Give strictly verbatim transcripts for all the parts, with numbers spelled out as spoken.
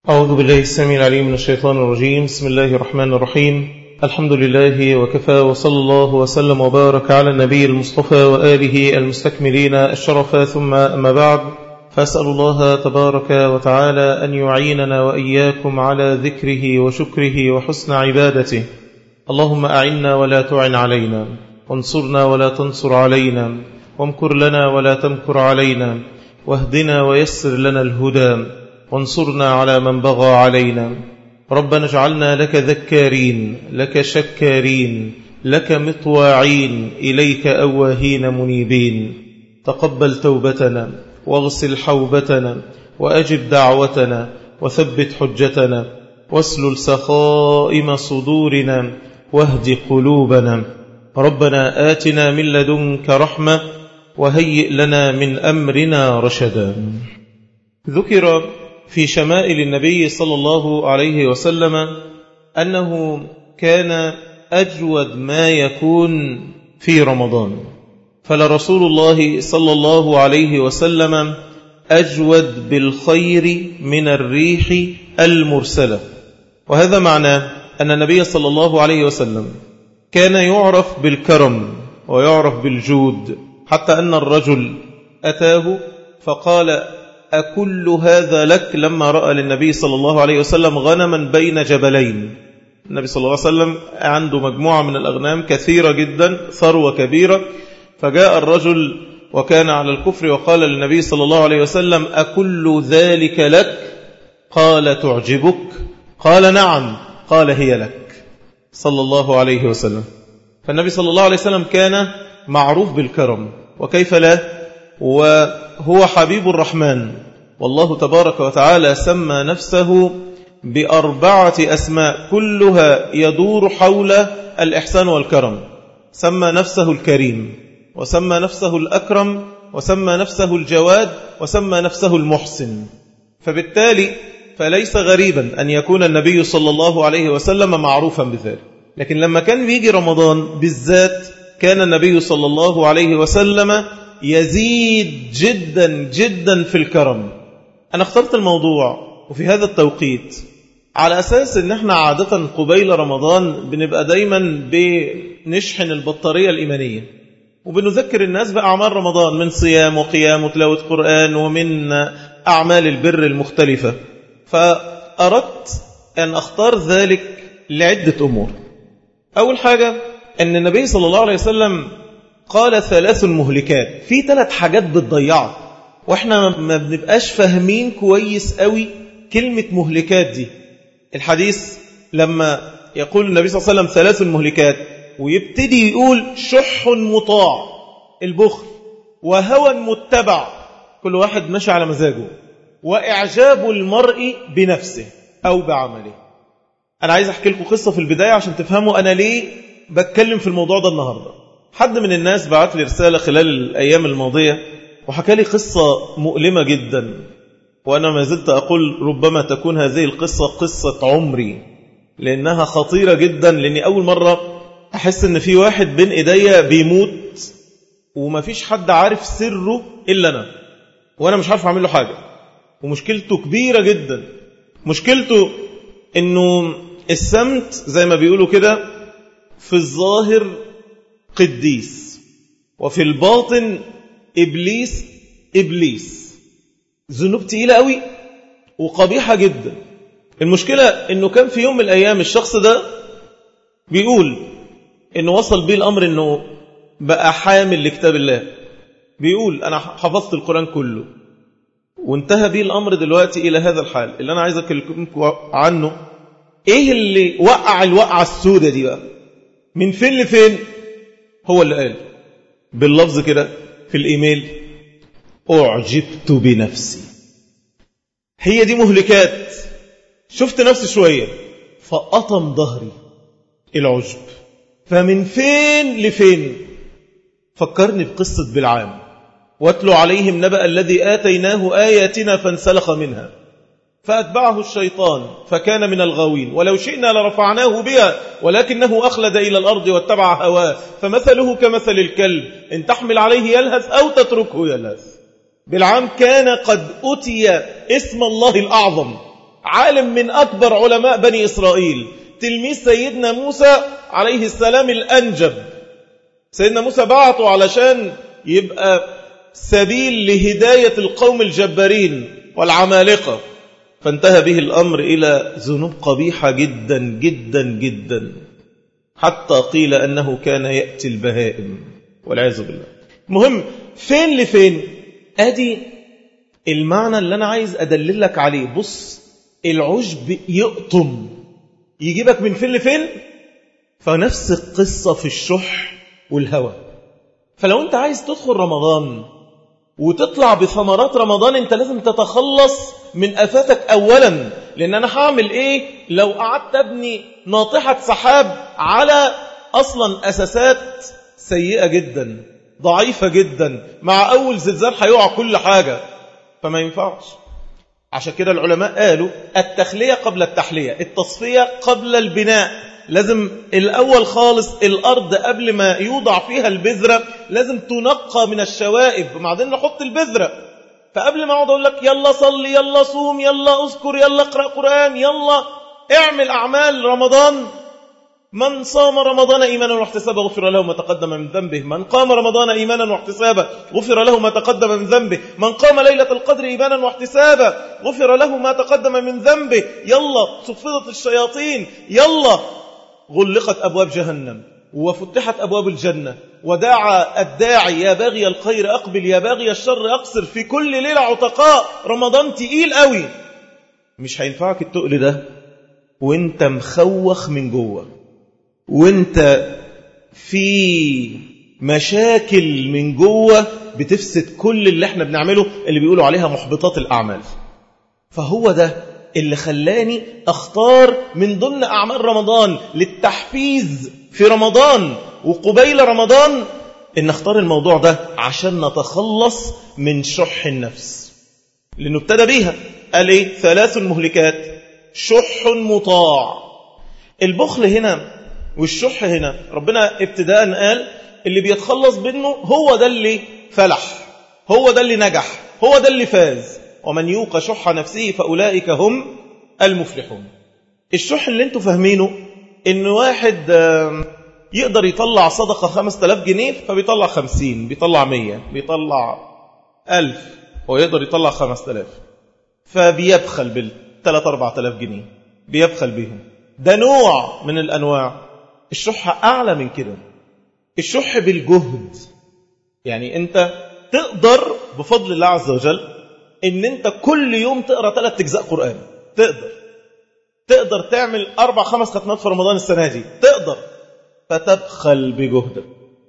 أعوذ بالله السميع العليم من الشيطان الرجيم. بسم الله الرحمن الرحيم. الحمد لله وكفى، وصلى الله وسلم وبارك على النبي المصطفى وآله المستكملين الشرف، ثم أما بعد، فأسأل الله تبارك وتعالى أن يعيننا وإياكم على ذكره وشكره وحسن عبادته. اللهم أعنا ولا تعن علينا، وانصرنا ولا تنصر علينا، وامكر لنا ولا تمكر علينا، واهدنا ويسر لنا الهدى، وانصرنا على من بغى علينا. ربنا اجعلنا لك ذكارين، لك شكارين، لك مطواعين، إليك أواهين منيبين. تقبل توبتنا، واغسل حوبتنا، وأجب دعوتنا، وثبت حجتنا، واسلل سخائم صدورنا، واهد قلوبنا. ربنا آتنا من لدنك رحمة، وهيئ لنا من أمرنا رشدا. ذكر في شمائل النبي صلى الله عليه وسلم أنه كان أجود ما يكون في رمضان، فلرسول الله صلى الله عليه وسلم أجود بالخير من الريح المرسلة. وهذا معناه أن النبي صلى الله عليه وسلم كان يعرف بالكرم ويعرف بالجود، حتى أن الرجل أتاه فقال: أكل هذا لك؟ لما رأى للنبي صلى الله عليه وسلم غنما بين جبلين. النبي صلى الله عليه وسلم عنده مجموعة من الأغنام كثيرة جدا، ثروة كبيرة، فجاء الرجل وكان على الكفر وقال للنبي صلى الله عليه وسلم: أكل ذلك لك؟ قال: تعجبك؟ قال: نعم. قال: هي لك، صلى الله عليه وسلم. فالنبي صلى الله عليه وسلم كان معروف بالكرم، وكيف لا، وهو حبيب الرحمن. والله تبارك وتعالى سمى نفسه بأربعة أسماء كلها يدور حول الإحسان والكرم. سمى نفسه الكريم، وسمى نفسه الأكرم، وسمى نفسه الجواد، وسمى نفسه المحسن. فبالتالي فليس غريبا أن يكون النبي صلى الله عليه وسلم معروفا بذلك. لكن لما كان بيجي رمضان بالذات كان النبي صلى الله عليه وسلم يزيد جدا جدا في الكرم. أنا اخترت الموضوع وفي هذا التوقيت على أساس أن احنا عادة قبيل رمضان بنبقى دايما بنشحن البطارية الإيمانية، وبنذكر الناس بأعمال رمضان من صيام وقيام وتلاوة قرآن ومن أعمال البر المختلفة. فأردت أن أختار ذلك لعدة أمور. أول حاجة أن النبي صلى الله عليه وسلم قال ثلاث مهلكات، في ثلاث حاجات بتضيعك، وإحنا ما بنبقاش فاهمين كويس قوي كلمة مهلكات دي. الحديث لما يقول النبي صلى الله عليه وسلم ثلاث مهلكات ويبتدي يقول: شح مطاع، البخل، وهوى متبع، كل واحد ماشي على مزاجه، وإعجاب المرء بنفسه أو بعمله. أنا عايز أحكي لكم قصة في البداية عشان تفهموا أنا ليه بتكلم في الموضوع ده النهاردة. حد من الناس بعت لي رسالة خلال الأيام الماضية وحكى لي قصة مؤلمة جدا، وأنا ما زلت أقول ربما تكون هذه القصة قصة عمري، لأنها خطيرة جدا. لأني أول مرة أحس أن في واحد بين إيديا بيموت وما فيش حد عارف سره إلا أنا، وأنا مش عارف أعمل له حاجة، ومشكلته كبيرة جدا. مشكلته أنه السمت زي ما بيقولوا كده في الظاهر قديس، وفي الباطن إبليس إبليس. ذنوب تقيلة قوي وقبيحة جدا. المشكلة أنه كان في يوم من الأيام الشخص ده بيقول أنه وصل بيه الأمر أنه بقى حامل لكتاب الله، بيقول أنا حفظت القرآن كله، وانتهى بيه الأمر دلوقتي إلى هذا الحال اللي أنا عايز أكلمكم عنه. إيه اللي وقع الوقعة السودة دي بقى؟ من فين لفين؟ هو اللي قال باللفظ كده في الإيميل: أعجبت بنفسي. هي دي مهلكات. شفت نفسي شوية فأطم ظهري، العجب. فمن فين لفين؟ فكرني بقصة بلعام: واتلو عليهم نبأ الذي آتيناه آياتنا فانسلخ منها فأتبعه الشيطان فكان من الغاوين ولو شئنا لرفعناه بها ولكنه أخلد إلى الأرض واتبع هواه فمثله كمثل الكلب إن تحمل عليه يلهث أو تتركه يلهث. بلعام كان قد أتي اسم الله الأعظم عالم من أكبر علماء بني إسرائيل، تلميذ سيدنا موسى عليه السلام الأنجب. سيدنا موسى بعته علشان يبقى سبيل لهداية القوم الجبارين والعمالقة، فانتهى به الأمر إلى ذنوب قبيحة جدا جدا جدا، حتى قيل أنه كان يأتي البهائم والعياذ بالله. مهم فين لفين؟ أدي المعنى اللي أنا عايز أدللك عليه. بص، العجب يقطم يجيبك من فين لفين. فنفس القصة في الشح والهوى. فلو أنت عايز تدخل رمضان وتطلع بثمرات رمضان، أنت لازم تتخلص من آفاتك أولا. لأن أنا هعمل إيه لو قعدت أبني ناطحة سحاب على أصلا أساسات سيئة جدا ضعيفة جدا، مع أول زلزال هيقع كل حاجة، فما ينفعش. عشان كده العلماء قالوا التخلية قبل التحلية، التصفية قبل البناء. لازم الأول خالص الأرض قبل ما يوضع فيها البذرة لازم تنقى من الشوائب، وبعدين نحط البذرة. فقبل ما أقعد أقول لك يلا صلي، يلا صوم، يلا أذكر، يلا اقرأ قرآن، يلا اعمل أعمال رمضان. من صام رمضان إيمانا واحتسابا غفر له ما تقدم من ذنبه، من قام رمضان إيمانا واحتسابا غفر له ما تقدم من ذنبه، من قام ليلة القدر إيمانا واحتسابا غفر له ما تقدم من ذنبه. يلا صفدت الشياطين، يلا غلقت أبواب جهنم وفتحت أبواب الجنة، ودعا الداعي يا باغي الخير أقبل يا باغي الشر أقصر. في كل ليلة عتقاء. رمضان تقيل قوي. مش هينفعك التقل ده وانت مخوخ من جوه، وانت في مشاكل من جوه بتفسد كل اللي احنا بنعمله، اللي بيقولوا عليها محبطات الأعمال. فهو ده اللي خلاني اختار من ضمن أعمال رمضان للتحفيز في رمضان وقبيل رمضان ان اختار الموضوع ده عشان نتخلص من شح النفس، لأنه ابتدى بيها. قال ايه؟ ثلاث مهلكات، شح مطاع. البخل هنا والشح هنا ربنا ابتداء قال اللي بيتخلص منه هو ده اللي فلح، هو ده اللي نجح، هو ده اللي فاز. ومن يوق شح نفسه فأولئك هم المفلحون. الشح اللي انتوا فاهمينه ان واحد يقدر يطلع صدقة خمسة آلاف جنيه فبيطلع خمسين، بيطلع مية، بيطلع ألف، هو يقدر يطلع خمسة آلاف، فبيبخل بالثلاث أربعة آلاف جنيه، بيبخل بيهم. ده نوع من الأنواع. الشح أعلى من كده، الشح بالجهد. يعني أنت تقدر بفضل الله عز وجل ان انت كل يوم تقرأ ثلاث اجزاء قرآن، تقدر تقدر تعمل اربع خمس ختمات في رمضان السنة دي، تقدر. فتبخل بجهدك.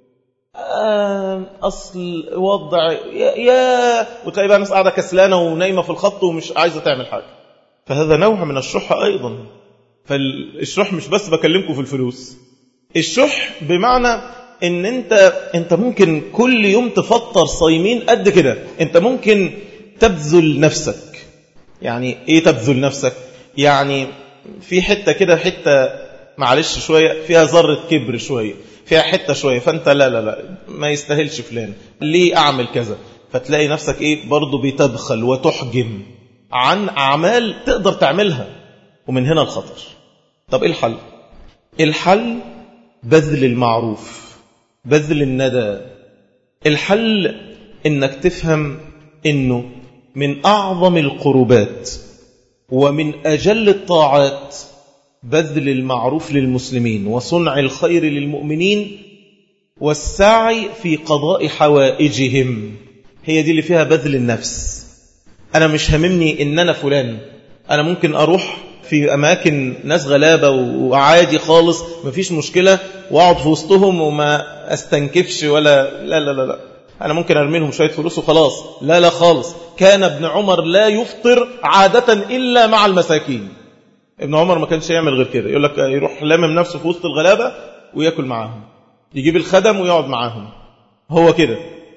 آه اصل وضع يا, يا وتلاقي بقى ناس قاعدة كسلانة ونايمة في الخط ومش عايزة تعمل حاجة. فهذا نوع من الشح ايضا. فالشح مش بس بكلمكم في الفلوس، الشح بمعنى ان انت انت ممكن كل يوم تفطر صايمين قد كده، انت ممكن تبذل نفسك. يعني ايه تبذل نفسك؟ يعني في حتة كده، حتة معلش شوية فيها ذرة كبر، شوية فيها حتة شوية، فانت لا لا لا ما يستاهلش فلان، ليه اعمل كذا؟ فتلاقي نفسك ايه برضو بتبخل وتحجم عن اعمال تقدر تعملها. ومن هنا الخطر. طب ايه الحل؟ الحل بذل المعروف، بذل الندى. الحل انك تفهم انه من أعظم القربات ومن أجل الطاعات بذل المعروف للمسلمين وصنع الخير للمؤمنين والسعي في قضاء حوائجهم. هي دي اللي فيها بذل النفس. أنا مش هممني إن أنا فلان، أنا ممكن أروح في أماكن ناس غلابة وعادي خالص مفيش مشكلة وأقعد في وسطهم وما أستنكفش ولا لا لا لا, لا. أنا ممكن أرمي لهم شوية فلوس وخلاص. لا لا خالص. كان ابن عمر لا يفطر عادة إلا مع المساكين. ابن عمر ما كانش يعمل غير كده، يقول لك يروح لامم نفسه في وسط الغلابة ويأكل معاهم، يجيب الخدم ويقعد معاهم، هو كده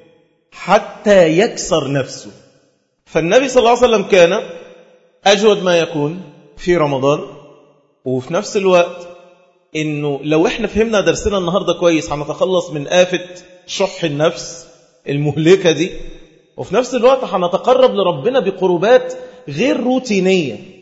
حتى يكسر نفسه. فالنبي صلى الله عليه وسلم كان أجود ما يكون في رمضان. وفي نفس الوقت إنه لو إحنا فهمنا درسنا النهاردة كويس هنتخلص من آفة شح النفس المهلكة دي، وفي نفس الوقت هنتقرب لربنا بقربات غير روتينية.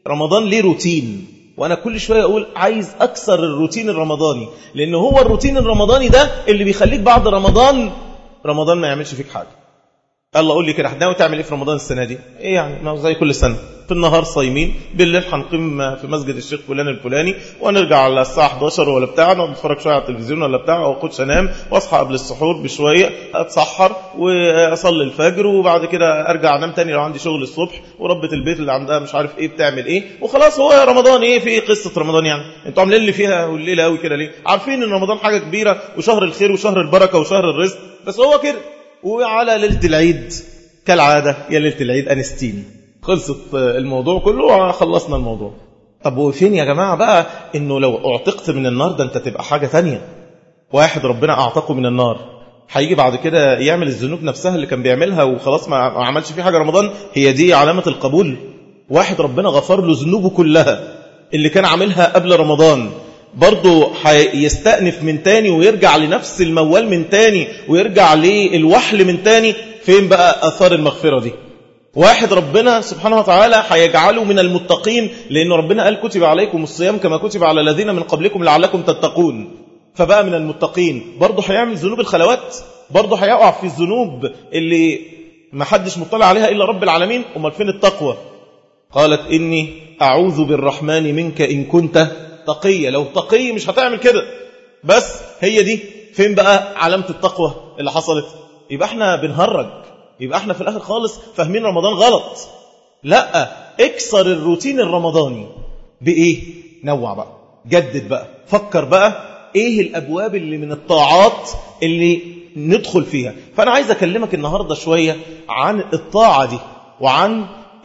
رمضان ليه روتين، وأنا كل شوية أقول عايز أكسر الروتين الرمضاني، لأن هو الروتين الرمضاني ده اللي بيخليك بعد رمضان رمضان ما يعملش فيك حاجة. الله قول لي كده، ناوي تعمل ايه في رمضان السنة دي؟ ايه يعني؟ ما هو زي كل سنة، في النهار صايمين، بالليل هنقيم في مسجد الشيخ فلان الفلاني، ونرجع على الساعة احداشر ولا بتاع، نقعد نتفرج شوية على التلفزيون ولا بتاع، او اخدش انام واصحى قبل السحور بشوية، اتسحر واصلي الفجر، وبعد كده ارجع انام تاني لو عندي شغل الصبح، وربة البيت اللي عندها مش عارف ايه بتعمل ايه، وخلاص. هو رمضان ايه؟ في ايه قصة رمضان يعني؟ انتوا عاملين اللي فيها والليلة قوي كده ليه؟ عارفين ان رمضان حاجة كبيرة وشهر الخير وشهر البركة وشهر الرزق، بس هو كده. وعلى ليلة العيد كالعادة يا ليلة العيد أنستين، خلصت الموضوع كله وخلصنا الموضوع. طب وفين يا جماعة بقى إنه لو اعتقت من النار ده أنت تبقى حاجة تانية؟ واحد ربنا أعتقه من النار هيجي بعد كده يعمل الذنوب نفسها اللي كان بيعملها وخلاص ما عملش فيه حاجة رمضان، هي دي علامة القبول؟ واحد ربنا غفر له ذنوبه كلها اللي كان عاملها قبل رمضان، برضه هيستأنف من تاني ويرجع لنفس الموال من تاني ويرجع للوحل من تاني؟ فين بقى أثار المغفرة دي؟ واحد ربنا سبحانه وتعالى هيجعله من المتقين، لأن ربنا قال كتب عليكم الصيام كما كتب على الذين من قبلكم لعلكم تتقون، فبقى من المتقين. برضه هيعمل ذنوب الخلوات، برضه هيقع في الذنوب اللي ما حدش مطلع عليها إلا رب العالمين. أمال فين التقوى؟ قالت إني أعوذ بالرحمن منك إن كنت تقية. لو تقي مش هتعمل كده. بس هي دي فين بقى علامة التقوى اللي حصلت؟ يبقى احنا بنهرج، يبقى احنا في الآخر خالص فاهمين رمضان غلط. لا، اكسر الروتين الرمضاني بإيه؟ نوع بقى، جدد بقى، فكر بقى ايه الأبواب اللي من الطاعات اللي ندخل فيها. فأنا عايز أكلمك النهاردة شوية عن الطاعة دي، وعن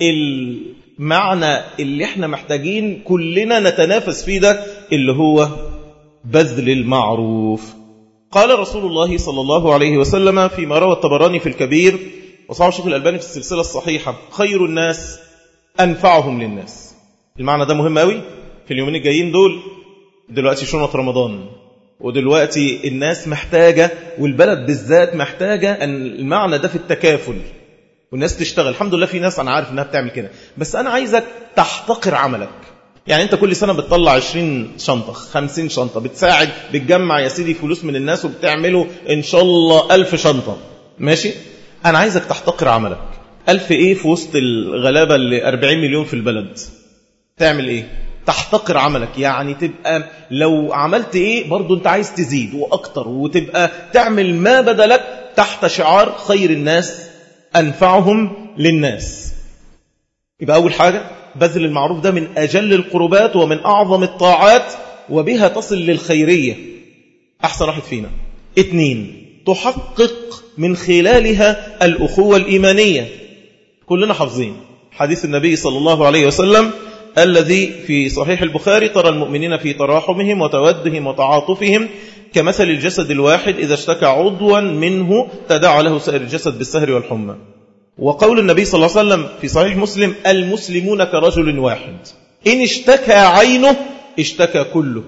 المعنى اللي احنا محتاجين كلنا نتنافس فيه ده، اللي هو بذل المعروف. قال رسول الله صلى الله عليه وسلم فيما روى الطبراني في الكبير وصححه الشيخ الألباني في السلسلة الصحيحة: خير الناس أنفعهم للناس. المعنى ده مهم قوي في اليومين الجايين دول. دلوقتي شنط رمضان، ودلوقتي الناس محتاجة، والبلد بالذات محتاجة أن المعنى ده في التكافل، والناس تشتغل. الحمد لله في ناس أنا عارف أنها بتعمل كده، بس أنا عايزك تحتقر عملك. يعني أنت كل سنة بتطلع عشرين شنطة خمسين شنطة، بتساعد بتجمع يا سيدي فلوس من الناس وبتعمله إن شاء الله ألف شنطة، ماشي؟ أنا عايزك تحتقر عملك. ألف إيه في وسط الغلابة اللي أربعين مليون في البلد؟ تعمل إيه؟ تحتقر عملك، يعني تبقى لو عملت إيه برضو أنت عايز تزيد وأكتر، وتبقى تعمل ما بدلك تحت شعار خير الناس أنفعهم للناس. يبقى أول حاجة بذل المعروف، ده من أجل القربات ومن أعظم الطاعات، وبها تصل للخيرية أحسن واحد فينا. اتنين، تحقق من خلالها الأخوة الإيمانية. كلنا حافظين حديث النبي صلى الله عليه وسلم الذي في صحيح البخاري: ترى المؤمنين في تراحمهم وتودهم وتعاطفهم كمثل الجسد الواحد إذا اشتكى عضوا منه تداعى له سائر الجسد بالسهر والحمى. وقول النبي صلى الله عليه وسلم في صحيح مسلم: المسلمون كرجل واحد إن اشتكى عينه اشتكى كله.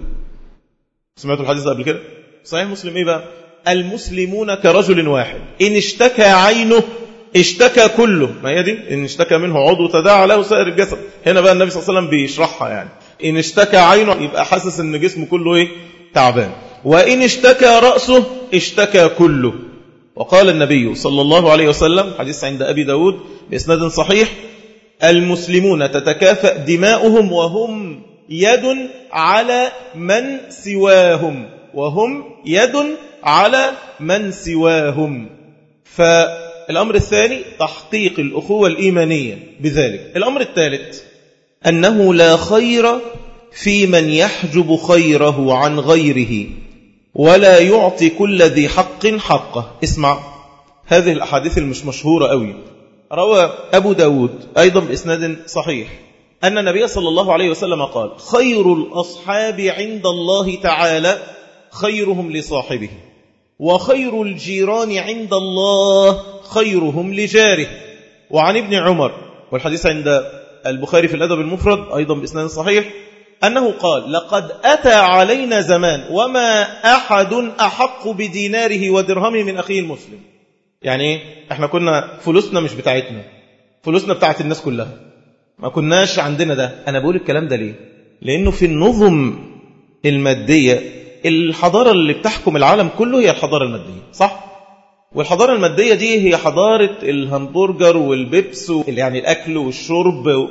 سمعتوا الحديث قبل كده؟ صحيح مسلم إيه بقى؟ المسلمون كرجل واحد إن اشتكى عينه اشتكى كله. ما هي دي، إن اشتكى منه عضو تداعى له سائر الجسد. هنا بقى النبي صلى الله عليه وسلم بيشرحها، يعني إن اشتكى عينه يبقى حاسس إن جسمه كله إيه؟ تعبان. وإن اشتكى رأسه اشتكى كله. وقال النبي صلى الله عليه وسلم، حديث عند أبي داود بإسناد صحيح: المسلمون تتكافأ دماؤهم وهم يد على من سواهم، وهم يد على من سواهم. فالأمر الثاني تحقيق الأخوة الإيمانية بذلك. الأمر الثالث أنه لا خير في من يحجب خيره عن غيره ولا يعطي كل ذي حق حقه. اسمع هذه الأحاديث المش مشهورة قوي. روى أبو داود أيضا بإسناد صحيح أن النبي صلى الله عليه وسلم قال: خير الأصحاب عند الله تعالى خيرهم لصاحبه، وخير الجيران عند الله خيرهم لجاره. وعن ابن عمر، والحديث عند البخاري في الأدب المفرد أيضا بإسناد صحيح، أنه قال: لقد أتى علينا زمان وما أحد أحق بديناره ودرهمه من أخيه المسلم. يعني إحنا كنا فلوسنا مش بتاعتنا، فلوسنا بتاعت الناس كلها، ما كناش عندنا ده. أنا بقول الكلام ده ليه؟ لأنه في النظم المادية الحضارة اللي بتحكم العالم كله هي الحضارة المادية، صح؟ والحضارة المادية دي هي حضارة الهمبرجر والبيبس، يعني الأكل والشرب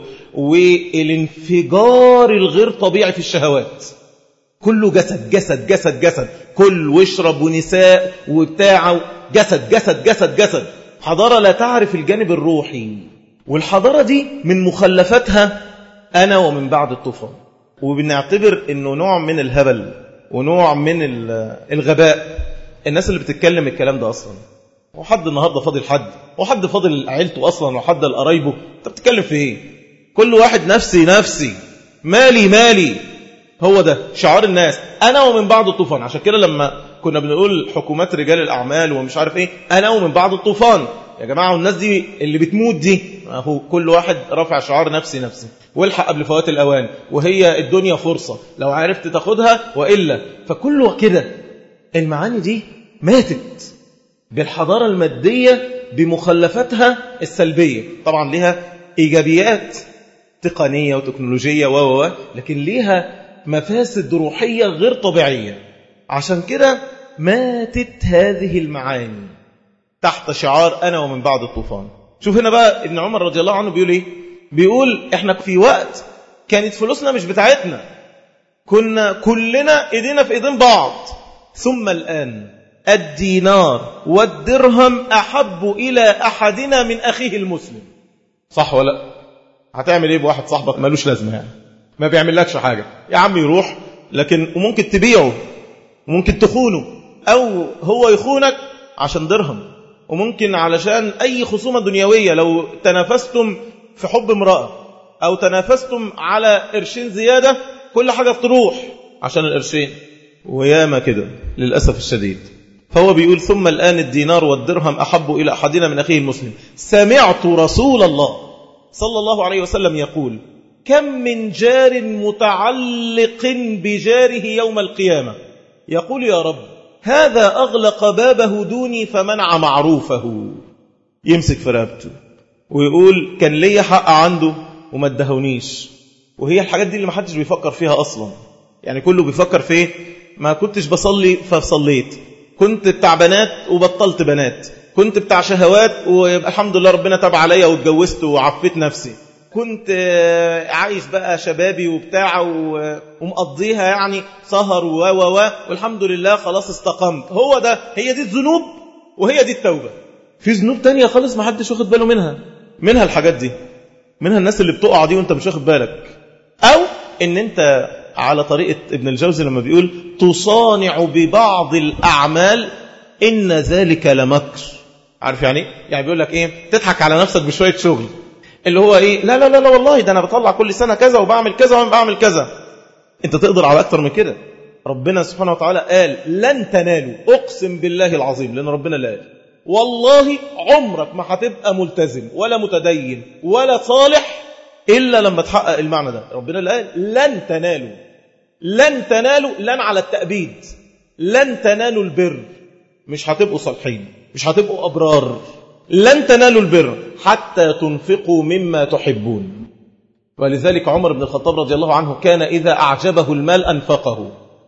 والانفجار الغير طبيعي في الشهوات. كله جسد جسد جسد جسد، كل واشرب ونساء وبتاع، جسد جسد جسد جسد. حضارة لا تعرف الجانب الروحي. والحضارة دي من مخلفاتها أنا ومن بعد الطوفان. وبنعتبر أنه نوع من الهبل ونوع من الغباء الناس اللي بتتكلم الكلام ده أصلا. وحد النهاردة فاضل حد، وحد فاضل عيلته أصلا، وحد القرايبه. أنت بتتكلم في إيه؟ كل واحد نفسي نفسي، مالي مالي. هو ده شعار الناس، أنا ومن بعد الطوفان. عشان كده لما كنا بنقول حكومات رجال الأعمال ومش عارف إيه، أنا ومن بعد الطوفان. يا جماعة والناس دي اللي بتموت دي، هو كل واحد رفع شعار نفسي نفسي، والحق قبل فوات الأوان، وهي الدنيا فرصة لو عرفت تاخدها وإلا. فكله كده. المعاني دي ماتت بالحضارة المادية بمخلفاتها السلبية. طبعا لها إيجابيات تقنية وتكنولوجية و لكن ليها مفاسد روحية غير طبيعية. عشان كده ماتت هذه المعاني تحت شعار أنا ومن بعد الطوفان. شوف هنا بقى ابن عمر رضي الله عنه بيقول إيه؟ بيقول إحنا في وقت كانت فلوسنا مش بتاعتنا، كنا كلنا إيدينا في إيدين بعض. ثم الآن الدينار والدرهم أحب إلى أحدنا من أخيه المسلم. صح ولا؟ هتعمل إيه بواحد صاحبك مالوش لازمة، يعني ما بيعمل لكش حاجة، يا عم يروح، لكن وممكن تبيعه وممكن تخونه، أو هو يخونك عشان درهم، وممكن علشان أي خصومة دنيوية. لو تنافستم في حب امرأة أو تنافستم على قرشين زيادة، كل حاجة تروح عشان القرشين. وياما كده للأسف الشديد. فهو بيقول ثم الآن الدينار والدرهم أحب إلى أحدنا من أخيه المسلم. سمعت رسول الله صلى الله عليه وسلم يقول كم من جار متعلق بجاره يوم القيامة يقول يا رب هذا أغلق بابه دوني فمنع معروفه. يمسك في رقبته ويقول كان لي حق عنده وما ادهونيش. وهي الحاجات دي اللي ما حدش بيفكر فيها أصلا. يعني كله بيفكر في ايه؟ ما كنتش بصلي فصليت، كنت بتاع بنات وبطلت بنات، كنت بتاع شهوات ويبقى الحمد لله ربنا تاب عليا واتجوزت وعفيت نفسي، كنت عايش بقى شبابي وبتاع ومقضيها يعني سهر و و و والحمد لله خلاص استقمت. هو ده، هي دي الذنوب وهي دي التوبة. في ذنوب تانية خالص ما حدش واخد باله منها، منها الحاجات دي، منها الناس اللي بتقع دي وانت مش واخد بالك. او ان انت على طريقة ابن الجوزي لما بيقول تصانع ببعض الأعمال إن ذلك لمكر. عارف يعني يعني بيقول لك إيه؟ تضحك على نفسك بشوية شغل اللي هو إيه؟ لا لا لا لا والله ده أنا بطلع كل سنة كذا وبعمل كذا وبعمل كذا. أنت تقدر على أكتر من كده. ربنا سبحانه وتعالى قال لن تنالوا، أقسم بالله العظيم، لأن ربنا لا قال والله عمرك ما هتبقى ملتزم ولا متدين ولا صالح إلا لما تحقق المعنى ده. ربنا لا قال لن تنالوا، لن تنالوا، لن على التأبيد، لن تنالوا البر، مش هتبقوا صالحين، مش هتبقوا أبرار. لن تنالوا البر حتى تنفقوا مما تحبون. ولذلك عمر بن الخطاب رضي الله عنه كان إذا أعجبه المال أنفقه.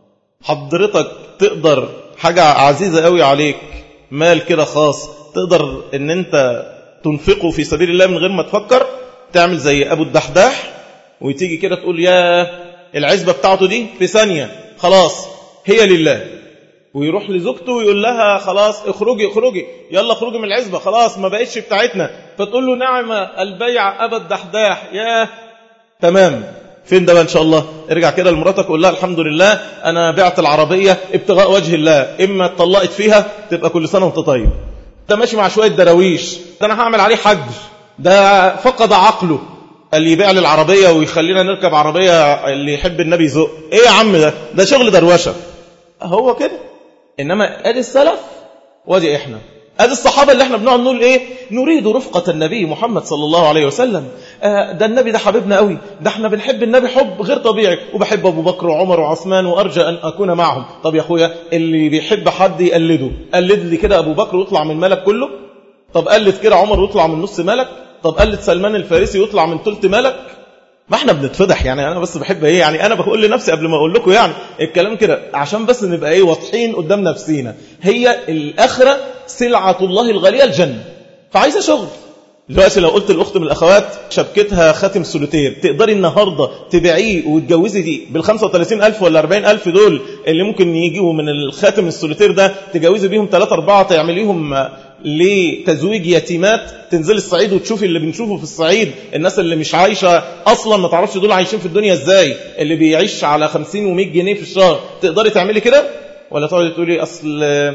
حضرتك تقدر حاجة عزيزة قوي عليك، مال كده خاص، تقدر ان انت تنفقه في سبيل الله من غير ما تفكر، تعمل زي أبو الدحداح وتيجي كده تقول يا العزبة بتاعته دي في ثانية خلاص هي لله، ويروح لزوجته ويقول لها خلاص اخرجي اخرجي يلا اخرجي من العزبة خلاص ما بقتش بتاعتنا، فتقول له نعم البيع أبا الدحداح. يا تمام، فين ده بقى ان شاء الله؟ ارجع كده لمراتك قول لها الحمد لله انا بعت العربية ابتغاء وجه الله، اما اتطلقت فيها تبقى كل سنة وانت طيب، ده ماشي مع شوية دراويش، ده انا هعمل عليه حج، ده فقد عقله اللي يبيع لي العربية ويخلينا نركب عربية اللي يحب النبي يزق. ايه يا عم ده ده شغل دروشة. هو كده. انما ادي السلف وادي احنا، ادي الصحابة اللي احنا بنقعد نقول ايه؟ نريد رفقة النبي محمد صلى الله عليه وسلم. آه ده النبي ده حبيبنا قوي، ده احنا بنحب النبي حب غير طبيعي، وبحب ابو بكر وعمر وعثمان وارجى ان اكون معهم. طب يا اخويا اللي بيحب حد يقلده، قلد لي كده ابو بكر ويطلع من مالك كله، طب قلد كده عمر ويطلع من نص مالك، طب قلت سلمان الفارسي يطلع من تلت ملك؟ ما احنا بنتفضح يعني. انا بس بحب ايه يعني، انا بقول لنفسي قبل ما اقول لكم يعني الكلام كده عشان بس نبقى ايه واضحين قدام نفسينا. هي الاخره سلعه الله الغاليه الجنه، فعايزه شغل. دلوقتي لو قلت الاخت من الاخوات شبكتها خاتم سوليتير، تقدري النهارده تبيعيه وتجوزي دي بالخمسة وثلاثين ألف ولا أربعين ألف دول اللي ممكن يجيوا من الخاتم السوليتير ده، تجوزي بيهم ثلاثة أربعة تعمليهم لتزويج يتيمات، تنزل الصعيد وتشوفي اللي بنشوفه في الصعيد، الناس اللي مش عايشة أصلا ما تعرفش دول عايشين في الدنيا إزاي، اللي بيعيش على خمسين ومية جنيه في الشهر. تقدري تعملي كده؟ ولا تقعدي تقولي أصل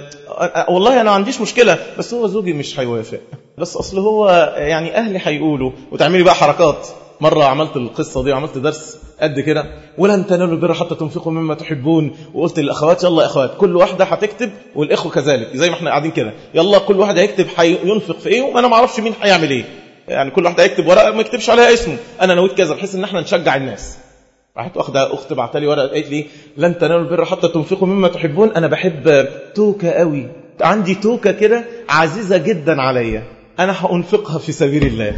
والله أنا عنديش مشكلة بس هو زوجي مش هيوافق، بس أصل هو يعني أهلي هيقولوا، وتعملي بقى حركات. مرة عملت القصة دي وعملت درس قد كده، ولن تنالوا البر حتى تنفقوا مما تحبون، وقلت للأخوات يلا يا أخوات كل واحدة هتكتب والإخوة كذلك زي ما احنا قاعدين كده، يلا كل واحد هيكتب ينفق في إيه، وأنا ما أعرفش مين هيعمل إيه، يعني كل واحد هيكتب ورقة ما يكتبش عليها اسمه، أنا نويت كذا، بحيث إن احنا نشجع الناس. راحت واخده اخت بعتلي ورقه قالت لي لن تنالوا البر حتى تنفقوا مما تحبون، انا بحب توكه قوي، عندي توكه كده عزيزه جدا عليا، انا هانفقها في سبيل الله.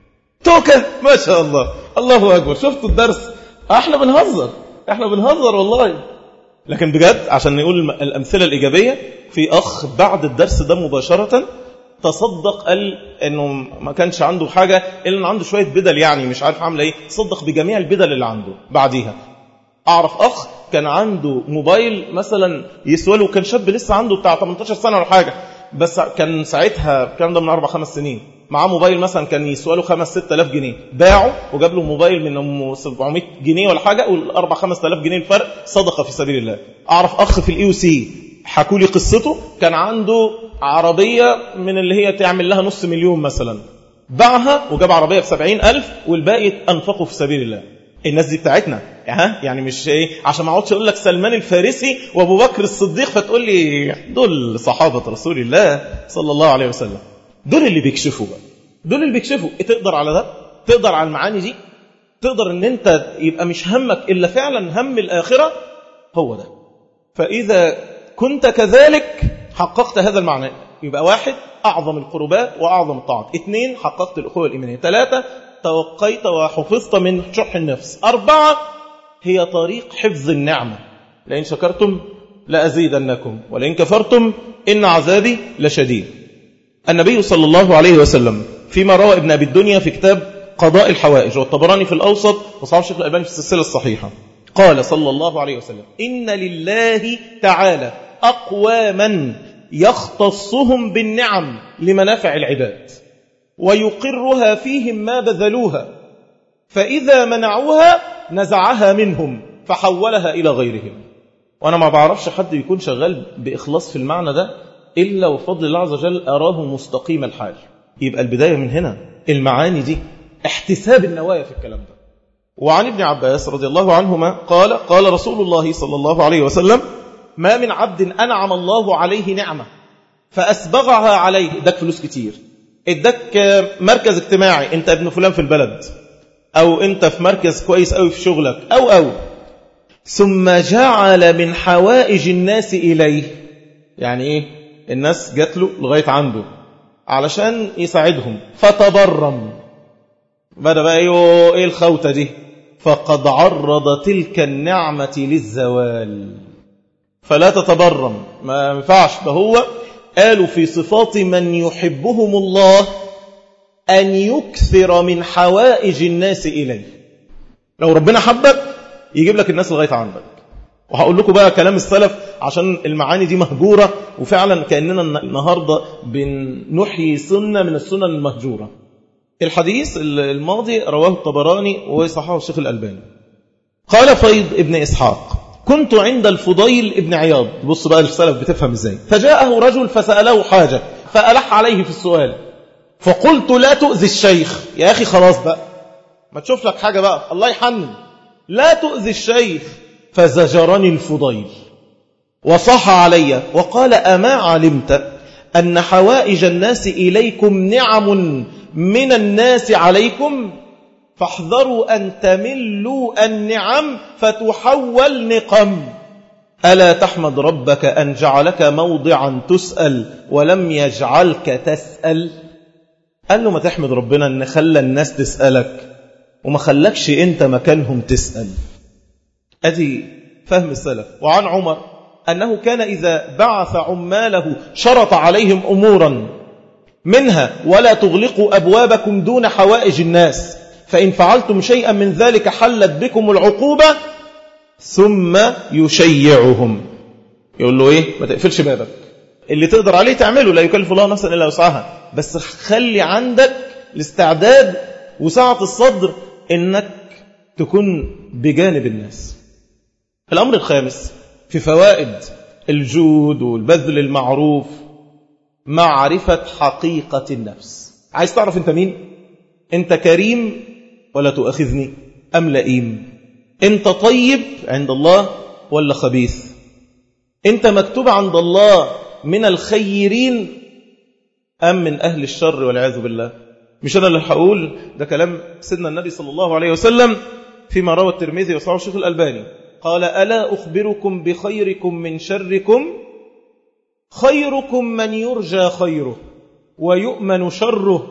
توكه ما شاء الله، الله اكبر. شفتوا الدرس؟ احنا بنهزر احنا بنهزر والله، لكن بجد عشان نقول الامثله الايجابيه. في اخ بعد الدرس ده مباشره تصدق، قال انه ما كانش عنده حاجه الا ان عنده شويه بدل، يعني مش عارف عامله ايه، تصدق بجميع البدل اللي عنده. بعديها اعرف اخ كان عنده موبايل مثلا يسوى له، كان شاب لسه عنده بتاع تمنتاشر سنه ولا حاجه، بس كان ساعتها الكلام ده من اربع خمس سنين، معاه موبايل مثلا كان يسوى له خمسة ستة آلاف جنيه، باعه وجاب له موبايل من سبعمية جنيه ولا حاجه، والاربع خمسة آلاف جنيه الفرق صدقه في سبيل الله. اعرف اخ في الاي او سي حكوا لي قصته، كان عنده عربية من اللي هي تعمل لها نص مليون مثلا، باعها وجاب عربية بسبعين ألف والباقي أنفقه في سبيل الله. الناس دي بتاعتنا ها، يعني مش ايه عشان ما اقعدش اقول لك سلمان الفارسي وابو بكر الصديق فتقول لي دول صحابة رسول الله صلى الله عليه وسلم. دول اللي بيكشفوا بقى، دول اللي بيكشفوا. تقدر على ده؟ تقدر على المعاني دي؟ تقدر ان انت يبقى مش همك الا فعلا هم الاخرة؟ هو ده. فاذا كنت كذلك حققت هذا المعنى، يبقى واحد أعظم القربات وأعظم الطاعات، اثنين حققت الأخوة الإيمانية، ثلاثة توقيت وحفظت من شح النفس، أربعة هي طريق حفظ النعمة، لئن شكرتم لأزيدنكم ولئن كفرتم إن عذابي لشديد. النبي صلى الله عليه وسلم فيما روى ابن أبي الدنيا في كتاب قضاء الحوائج والطبراني في الأوسط وصحاب الشيخ الألباني في السلسلة الصحيحة، قال صلى الله عليه وسلم إن لله تعالى أقواما يختصهم بالنعم لمنافع العباد ويقرها فيهم ما بذلوها، فإذا منعوها نزعها منهم فحولها إلى غيرهم. وأنا ما بعرفش حد يكون شغال بإخلاص في المعنى ده إلا وفضل الله عز وجل أراه مستقيم الحال. يبقى البداية من هنا، المعاني دي احتساب النوايا في الكلام ده. وعن ابن عباس رضي الله عنهما قال قال رسول الله صلى الله عليه وسلم ما من عبد أنعم الله عليه نعمة فأسبغها عليه، اداك فلوس كتير، اداك مركز اجتماعي، انت ابن فلان في البلد، أو انت في مركز كويس قوي في شغلك، أو أو ثم جعل من حوائج الناس إليه، يعني ايه؟ الناس جات له لغاية عنده علشان يساعدهم، فتبرم، بدأ بقى ايه ايه الخوتة دي، فقد عرض تلك النعمة للزوال. فلا تتبرم، ما ينفعش. فهو قالوا في صفات من يحبهم الله أن يكثر من حوائج الناس إليه. لو ربنا حبك يجيب لك الناس لغاية عندك. وهقول لكم بقى كلام السلف عشان المعاني دي مهجورة، وفعلا كأننا النهاردة بنحيي سنة من السنن المهجورة. الحديث الماضي رواه الطبراني وصححه الشيخ الألباني. قال فيض ابن إسحاق كنت عند الفضيل ابن عياض، بص بقى السلف بتفهم ازاي، فجاءه رجل فسأله حاجة فألح عليه في السؤال، فقلت لا تؤذي الشيخ، يا أخي خلاص بقى ما تشوف لك حاجة بقى، الله يحنن، لا تؤذي الشيخ. فزجرني الفضيل وصح علي وقال أما علمت أن حوائج الناس إليكم نعم من الناس عليكم، فاحذروا أن تملوا النعم فتحول نقم. ألا تحمد ربك أن جعلك موضعا تسأل ولم يجعلك تسأل. قال له ما تحمد ربنا أن خلى الناس تسألك وما خلكش أنت مكانهم تسأل. أدي فهم السلف. وعن عمر أنه كان إذا بعث عماله شرط عليهم أمورا منها ولا تغلقوا أبوابكم دون حوائج الناس، فإن فعلتم شيئا من ذلك حلت بكم العقوبة، ثم يشيعهم. يقول له إيه؟ ما تقفلش بابك، اللي تقدر عليه تعمله، لا يكلف الله نفسا إلا وسعها، بس خلي عندك الاستعداد وسعة الصدر إنك تكون بجانب الناس. الأمر الخامس في فوائد الجود والبذل المعروف، معرفة حقيقة النفس. عايز تعرف أنت مين؟ أنت كريم ولا تؤاخذني أم لئيم؟ أنت طيب عند الله ولا خبيث؟ أنت مكتوب عند الله من الخيرين أم من أهل الشر والعياذ بالله؟ مش أنا اللي هقول، ده كلام سيدنا النبي صلى الله عليه وسلم فيما روى الترمذي وصححه الشيخ الألباني، قال ألا أخبركم بخيركم من شركم؟ خيركم من يرجى خيره ويؤمن شره،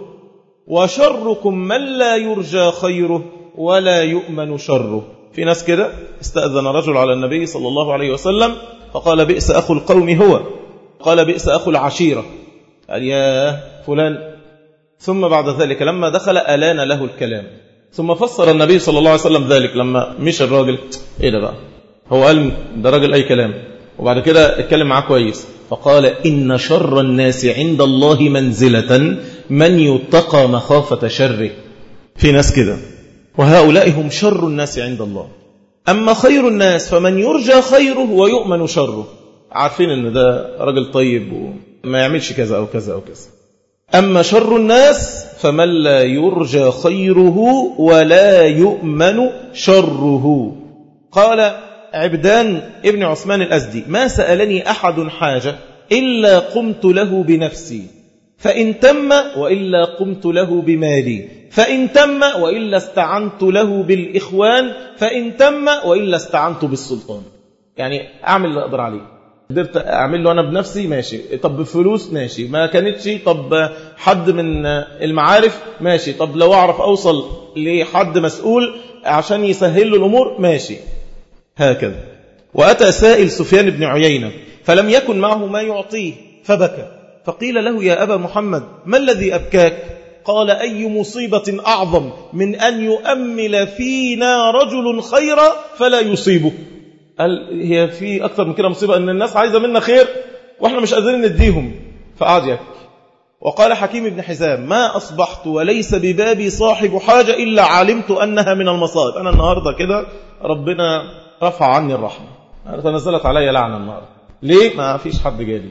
وشركم من لا يرجى خيره ولا يؤمن شره. في ناس كده استأذن رجل على النبي صلى الله عليه وسلم فقال بئس أخو القوم هو، قال بئس أخو العشيرة، قال يا فلان. ثم بعد ذلك لما دخل ألان له الكلام، ثم فسر النبي صلى الله عليه وسلم ذلك لما مش الراجل ايه ده بقى، هو قال ده راجل أي كلام، وبعد كده اتكلم معاه كويس، فقال إن شر الناس عند الله منزلة من يتقى مخافة شره. في ناس كده وهؤلاء هم شر الناس عند الله. أما خير الناس فمن يرجى خيره ويؤمن شره، عارفين ان ده راجل طيب وما يعملش كذا أو كذا أو كذا. أما شر الناس فمن لا يرجى خيره ولا يؤمن شره. قال عبدان ابن عثمان الأزدي ما سألني أحد حاجة إلا قمت له بنفسي، فإن تم وإلا قمت له بمالي، فإن تم وإلا استعنت له بالإخوان، فإن تم وإلا استعنت بالسلطان. يعني أعمل اللي أقدر عليه، قدرت أعمل له أنا بنفسي ماشي، طب بفلوس ماشي، ما كانتش طب حد من المعارف ماشي، طب لو أعرف أوصل لحد مسؤول عشان يسهل له الأمور ماشي، هكذا. وأتى سائل سفيان بن عيينة فلم يكن معه ما يعطيه فبكى، فقيل له يا أبا محمد ما الذي أبكاك؟ قال أي مصيبة أعظم من أن يؤمل فينا رجل خيرا فلا يصيبه. قال هي في أكثر من كده مصيبة أن الناس عايزة منا خير وإحنا مش قادرين نديهم، فقعد يبكي. وقال حكيم بن حزام ما أصبحت وليس ببابي صاحب حاجة إلا علمت أنها من المصائب. أنا النهاردة كده ربنا رفع عني الرحمة، تنزلت علي لعنة النهاردة. ليه؟ ما فيش حد جالي.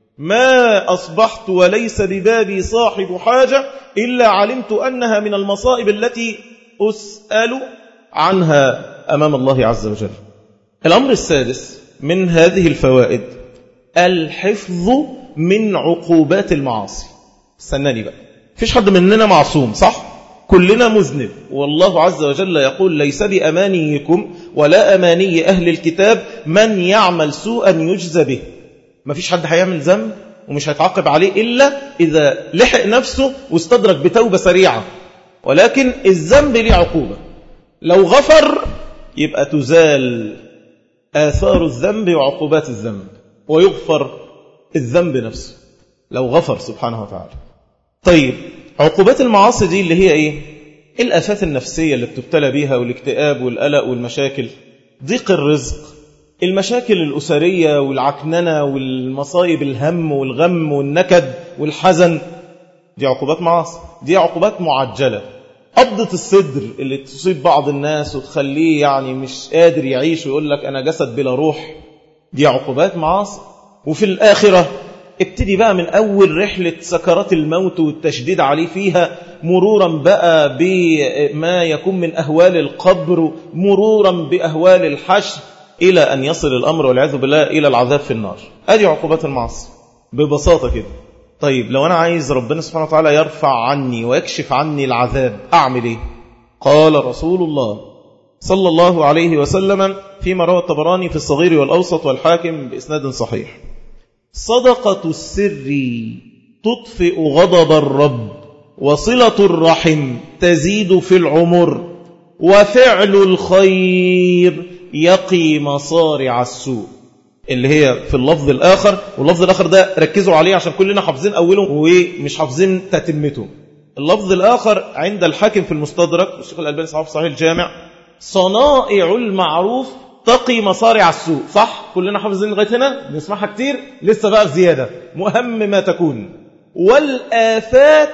ما أصبحت وليس ببابي صاحب حاجة إلا علمت أنها من المصائب التي أسأل عنها أمام الله عز وجل. الأمر السادس من هذه الفوائد الحفظ من عقوبات المعاصي. استناني بقى، فيش حد مننا معصوم صح؟ كلنا مذنب، والله عز وجل يقول ليس بأمانيكم ولا أماني أهل الكتاب من يعمل سوءا يجزى به. ما فيش حد هيعمل ذنب ومش هيتعاقب عليه إلا إذا لحق نفسه واستدرك بتوبة سريعة، ولكن الذنب ليه عقوبة. لو غفر يبقى تزال آثار الذنب وعقوبات الذنب ويغفر الذنب نفسه لو غفر سبحانه وتعالى. طيب عقوبات المعاصي دي اللي هي إيه؟ الآفات النفسية اللي بتبتلى بيها والاكتئاب والقلق والمشاكل، ضيق الرزق، المشاكل الأسرية والعكننة والمصايب، الهم والغم والنكد والحزن، دي عقوبات معاصي، دي عقوبات معجلة. قبضة الصدر اللي تصيب بعض الناس وتخليه يعني مش قادر يعيش ويقول لك أنا جسد بلا روح، دي عقوبات معاصي. وفي الآخرة ابتدي بقى من أول رحلة سكرات الموت والتشديد عليه فيها، مرورا بقى بما يكون من أهوال القبر، مرورا بأهوال الحشر، إلى أن يصل الأمر والعياذ بالله إلى العذاب في النار. أدي عقوبات المعاصي ببساطة كده. طيب لو أنا عايز ربنا سبحانه وتعالى يرفع عني ويكشف عني العذاب أعمل إيه؟ قال رسول الله صلى الله عليه وسلم فيما روى الطبراني في الصغير والأوسط والحاكم بإسناد صحيح: صدقة السر تطفئ غضب الرب وصلة الرحم تزيد في العمر، وفعل الخير يقي مصارع السوء. اللي هي في اللفظ الآخر، واللفظ الآخر ده ركزوا عليه عشان كلنا حافظين أوله ومش حافظين تتمته. اللفظ الآخر عند الحاكم في المستدرك، الشيخ الألباني صحيح صحيح الجامع، صنائع المعروف تقي مصارع السوء. صح؟ كلنا حافظين لغاية هنا، بنسمعها كتير، لسه بقى زيادة مهم ما تكون. والآفات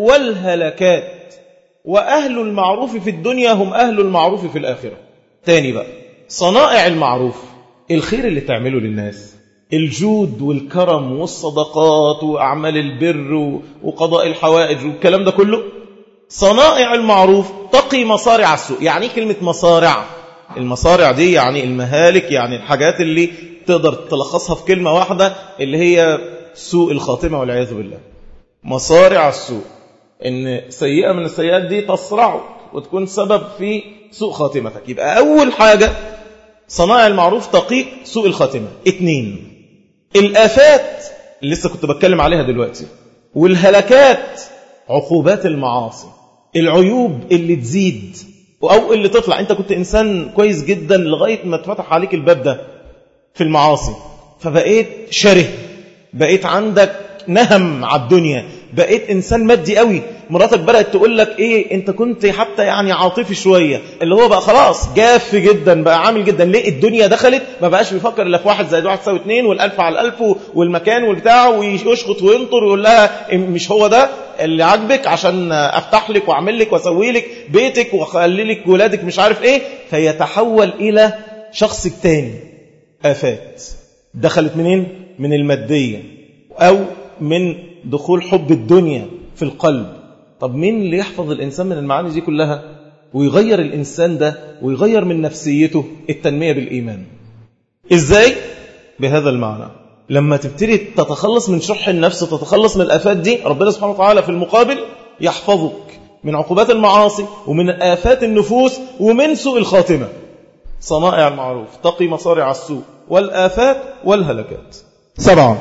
والهلكات، وأهل المعروف في الدنيا هم أهل المعروف في الآخرة. تاني بقى، صنائع المعروف، الخير اللي تعمله للناس، الجود والكرم والصدقات وأعمال البر وقضاء الحوائج والكلام ده كله. صنائع المعروف تقي مصارع السوء. يعني كلمة مصارع؟ المصارع دي يعني المهالك، يعني الحاجات اللي تقدر تلخصها في كلمة واحدة، اللي هي سوء الخاتمة والعياذ بالله. مصارع السوء، إن سيئة من السيئات دي تصرعك وتكون سبب في سوء خاتمتك. يبقى أول حاجة صنائع المعروف تقيك سوء الخاتمة. اتنين، الآفات اللي لسه كنت بتكلم عليها دلوقتي، والهلكات عقوبات المعاصي، العيوب اللي تزيد أو اللي تطلع. أنت كنت إنسان كويس جدا لغاية ما اتفتح عليك الباب ده في المعاصي، فبقيت شره، بقيت عندك نهم على الدنيا، بقيت إنسان مادي قوي. مراتك بدأت تقول لك إيه، أنت كنت حتى يعني عاطفي شوية، اللي هو بقى خلاص جاف جدا، بقى عامل جدا. ليه؟ الدنيا دخلت، ما بقاش بيفكر إلا في واحد زائد واحد يساوي اتنين، والألف على الألف والمكان والبتاع، ويشخط وينطر ويقول لها مش هو ده اللي عاجبك عشان أفتح لك وأعمل لك وأسوي لك بيتك وأخلي لك ولادك مش عارف إيه، فيتحول إلى شخص تاني. آفات دخلت منين؟ من المادية، أو من دخول حب الدنيا في القلب. طب مين اللي يحفظ الإنسان من المعاني دي كلها ويغير الإنسان ده ويغير من نفسيته؟ التنمية بالإيمان. إزاي؟ بهذا المعنى. لما تبتدي تتخلص من شح النفس، تتخلص من الآفات دي، ربنا سبحانه وتعالى في المقابل يحفظك من عقوبات المعاصي ومن آفات النفوس ومن سوء الخاتمة. صنائع المعروف تقي مصارع السوء والآفات والهلكات. سبعة،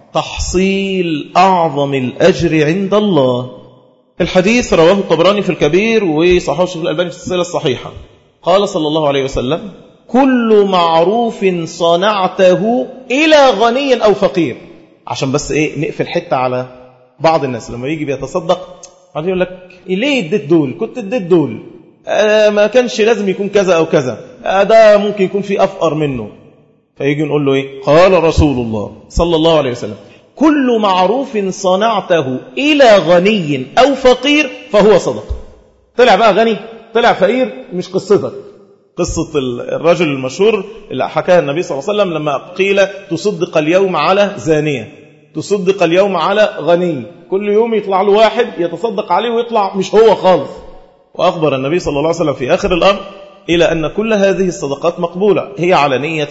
تحصيل أعظم الأجر عند الله. الحديث رواه الطبراني في الكبير وصححه الشيخ الألباني في السلسلة الصحيحة. قال صلى الله عليه وسلم: كل معروف صنعته إلى غني أو فقير. عشان بس إيه نقفل حتة على بعض الناس لما يجي بيتصدق، عادي يقول لك ليه اديت دول، كنت اديت دول، آه ما كانش لازم يكون كذا أو كذا، آه ده ممكن يكون في أفقر منه. فيجي نقول له إيه؟ قال رسول الله صلى الله عليه وسلم: كل معروف صنعته إلى غني أو فقير فهو صدقة. طلع بقى غني طلع فقير مش قصتك. قصة الرجل المشهور اللي حكاها النبي صلى الله عليه وسلم لما قيل تصدق اليوم على زانية، تصدق اليوم على غني، كل يوم يطلع له واحد يتصدق عليه ويطلع مش هو خالص. وأخبر النبي صلى الله عليه وسلم في آخر الأمر إلى أن كل هذه الصدقات مقبولة، هي على نية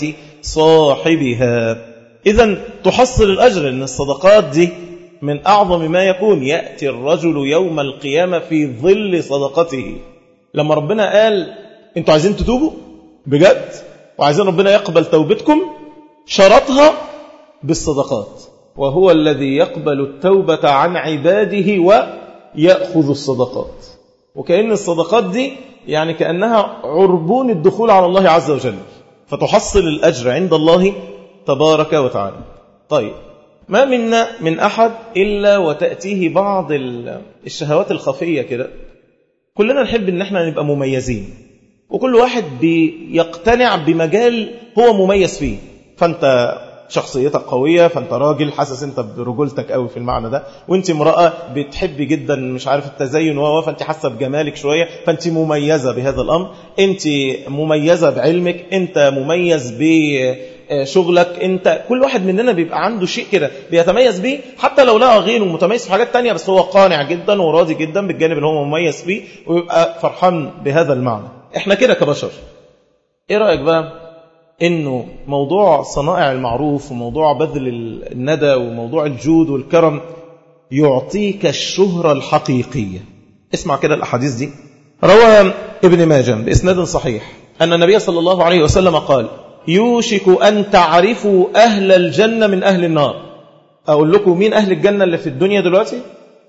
صاحبها. إذن تحصل الأجر. أن الصدقات دي من أعظم ما يكون. يأتي الرجل يوم القيامة في ظل صدقته. لما ربنا قال أنتوا عايزين تتوبوا بجد وعايزين ربنا يقبل توبتكم، شرطها بالصدقات، وهو الذي يقبل التوبة عن عباده ويأخذ الصدقات. وكأن الصدقات دي يعني كأنها عربون الدخول على الله عز وجل، فتحصل الأجر عند الله تبارك وتعالى. طيب، ما منا من أحد إلا وتأتيه بعض الشهوات الخفية كده. كلنا نحب أن احنا نبقى مميزين، وكل واحد بيقتنع بمجال هو مميز فيه. فأنت شخصيتك قوية، فأنت راجل حاسس أنت برجولتك قوي في المعنى ده، وأنت امرأة بتحبي جدا مش عارف التزين وهو، فأنت حاسة بجمالك شوية، فأنت مميزة بهذا الأمر. أنت مميزة بعلمك، أنت مميز بشغلك، أنت كل واحد مننا بيبقى عنده شيء كده بيتميز بيه، حتى لو لقى غيره متميز في حاجات تانية، بس هو قانع جدا وراضي جدا بالجانب اللي هو مميز فيه ويبقى فرحان بهذا المعنى. احنا كده كبشر. ايه رأيك بقى إنه موضوع صنائع المعروف وموضوع بذل الندى وموضوع الجود والكرم يعطيك الشهرة الحقيقية؟ اسمع كده الأحاديث دي. روى ابن ماجه بإسناد صحيح أن النبي صلى الله عليه وسلم قال: يوشك أن تعرفوا أهل الجنة من أهل النار. أقول لكم مين أهل الجنة اللي في الدنيا دلوقتي؟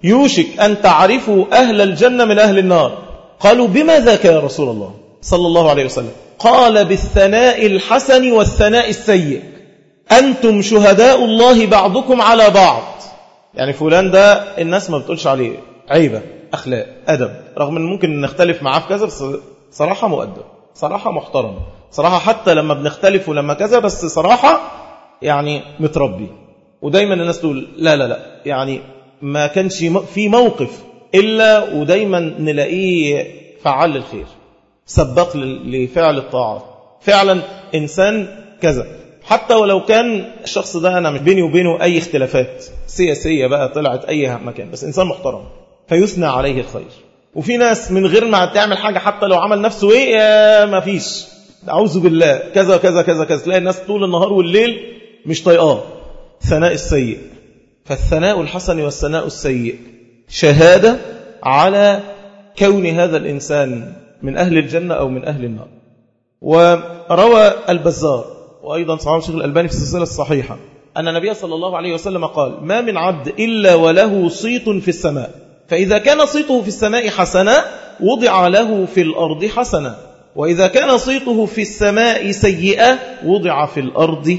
يوشك أن تعرفوا أهل الجنة من أهل النار. قالوا بما ذاك يا رسول الله صلى الله عليه وسلم؟ قال بالثناء الحسن والثناء السيء. أنتم شهداء الله بعضكم على بعض. يعني فلان ده الناس ما بتقولش عليه عيبة، أخلاق، أدب، رغم أن ممكن نختلف معاه في كذا، بس صراحة مؤدب، صراحة محترم، صراحة حتى لما بنختلف ولما كذا، بس صراحة يعني متربي. ودايما الناس تقول لا لا لا، يعني ما كانش في موقف إلا ودايما نلاقيه فعال للخير، سبق لفعل الطاعات، فعلا إنسان كذا، حتى ولو كان الشخص ده أنا مش بيني وبينه أي اختلافات سياسية بقى طلعت أي مكان، بس إنسان محترم فيثنى عليه الخير. وفي ناس من غير ما تعمل حاجة حتى لو عمل نفسه إيه ما فيش، أعوذ بالله كذا كذا كذا كذا، تلاقي الناس طول النهار والليل مش طيقاه. ثناء السيء. فالثناء الحسن والثناء السيء شهادة على كون هذا الإنسان من أهل الجنة أو من أهل النار. وروى البزار وأيضا صحابه الشيخ الألباني في السلسلة الصحيحة أن النبي صلى الله عليه وسلم قال ما من عبد إلا وله صيت في السماء، فإذا كان صيته في السماء حسنا وضع له في الأرض حسنا، وإذا كان صيته في السماء سيئة وضع في الأرض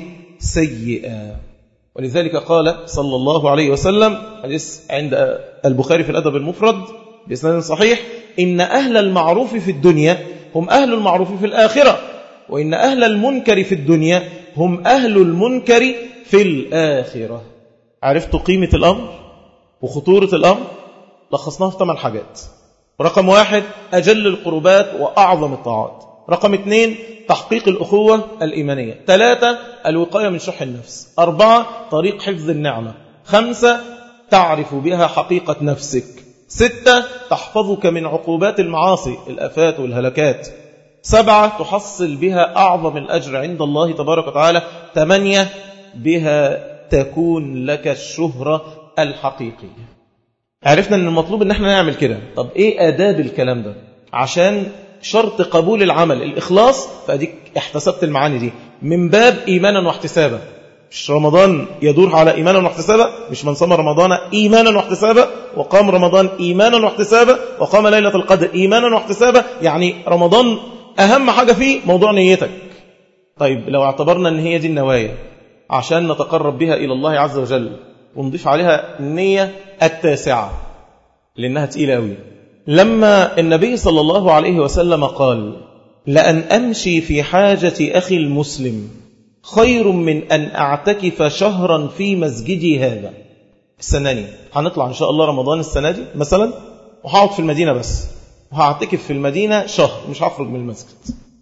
سيئة. ولذلك قال صلى الله عليه وسلم، حديث عند البخاري في الأدب المفرد بإسناد صحيح، إن أهل المعروف في الدنيا هم أهل المعروف في الآخرة، وإن أهل المنكر في الدنيا هم أهل المنكر في الآخرة. عرفت قيمة الأمر وخطورة الأمر؟ لخصناها في ثمان حاجات. رقم واحد أجل القربات وأعظم الطاعات. رقم اثنين تحقيق الأخوة الإيمانية. ثلاثة الوقاية من شح النفس. أربعة طريق حفظ النعمة. خمسة تعرف بها حقيقة نفسك. ستة تحفظك من عقوبات المعاصي الآفات والهلكات. سبعة تحصل بها أعظم الأجر عند الله تبارك وتعالى. ثمانية بها تكون لك الشهرة الحقيقية. عرفنا أن المطلوب أن احنا نعمل كده. طب إيه آداب الكلام ده؟ عشان شرط قبول العمل الإخلاص، فأديك احتسبت المعاني دي من باب إيمانا واحتسابا. مش رمضان يدور على إيمانا واحتسابا، مش من صام رمضان إيمانا واحتسابا وقام رمضان إيمانا واحتسابا وقام ليلة القدر إيمانا واحتسابا. يعني رمضان أهم حاجة فيه موضوع نيتك. طيب لو اعتبرنا أن هي دي النوايا عشان نتقرب بها إلى الله عز وجل، ونضيف عليها النية التاسعة لأنها تقيلة أوي. لما النبي صلى الله عليه وسلم قال لأن أمشي في حاجة أخي المسلم خير من أن أعتكف شهرا في مسجدي هذا. السنة دي هنطلع إن شاء الله رمضان السنة دي مثلا، وهقعد في المدينة بس، وهعتكف في المدينة شهر، مش هخرج من المسجد.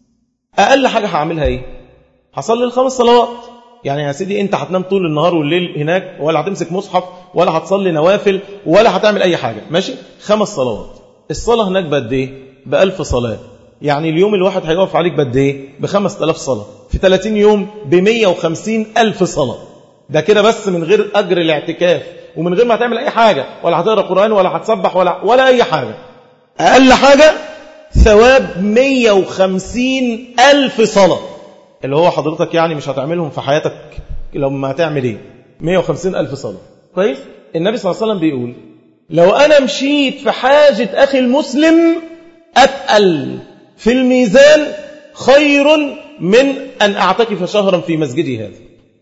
أقل حاجة هعملها إيه؟ هصلي الخمس صلوات. يعني يا سيدي أنت هتنام طول النهار والليل هناك، ولا هتمسك مصحف، ولا هتصلي نوافل، ولا هتعمل أي حاجة، ماشي؟ خمس صلوات. الصلاة هناك بقد إيه؟ بألف صلاة. يعني اليوم الواحد هيقف عليك بقد إيه؟ بخمس آلاف صلاة. في ثلاثين يوم بمية وخمسين ألف صلاة. ده كده بس من غير أجر الاعتكاف، ومن غير ما هتعمل أي حاجة، ولا هتقرأ قرآن، ولا هتسبح، ولا ولا أي حاجة. أقل حاجة ثواب مية وخمسين ألف صلاة، اللي هو حضرتك يعني مش هتعملهم في حياتك لما هتعمل إيه؟ مية وخمسين ألف صلاة. كويس؟ النبي صلى الله عليه وسلم بيقول لو أنا مشيت في حاجة أخي المسلم أتقل في الميزان خير من أن أعتكف شهرا في مسجدي هذا.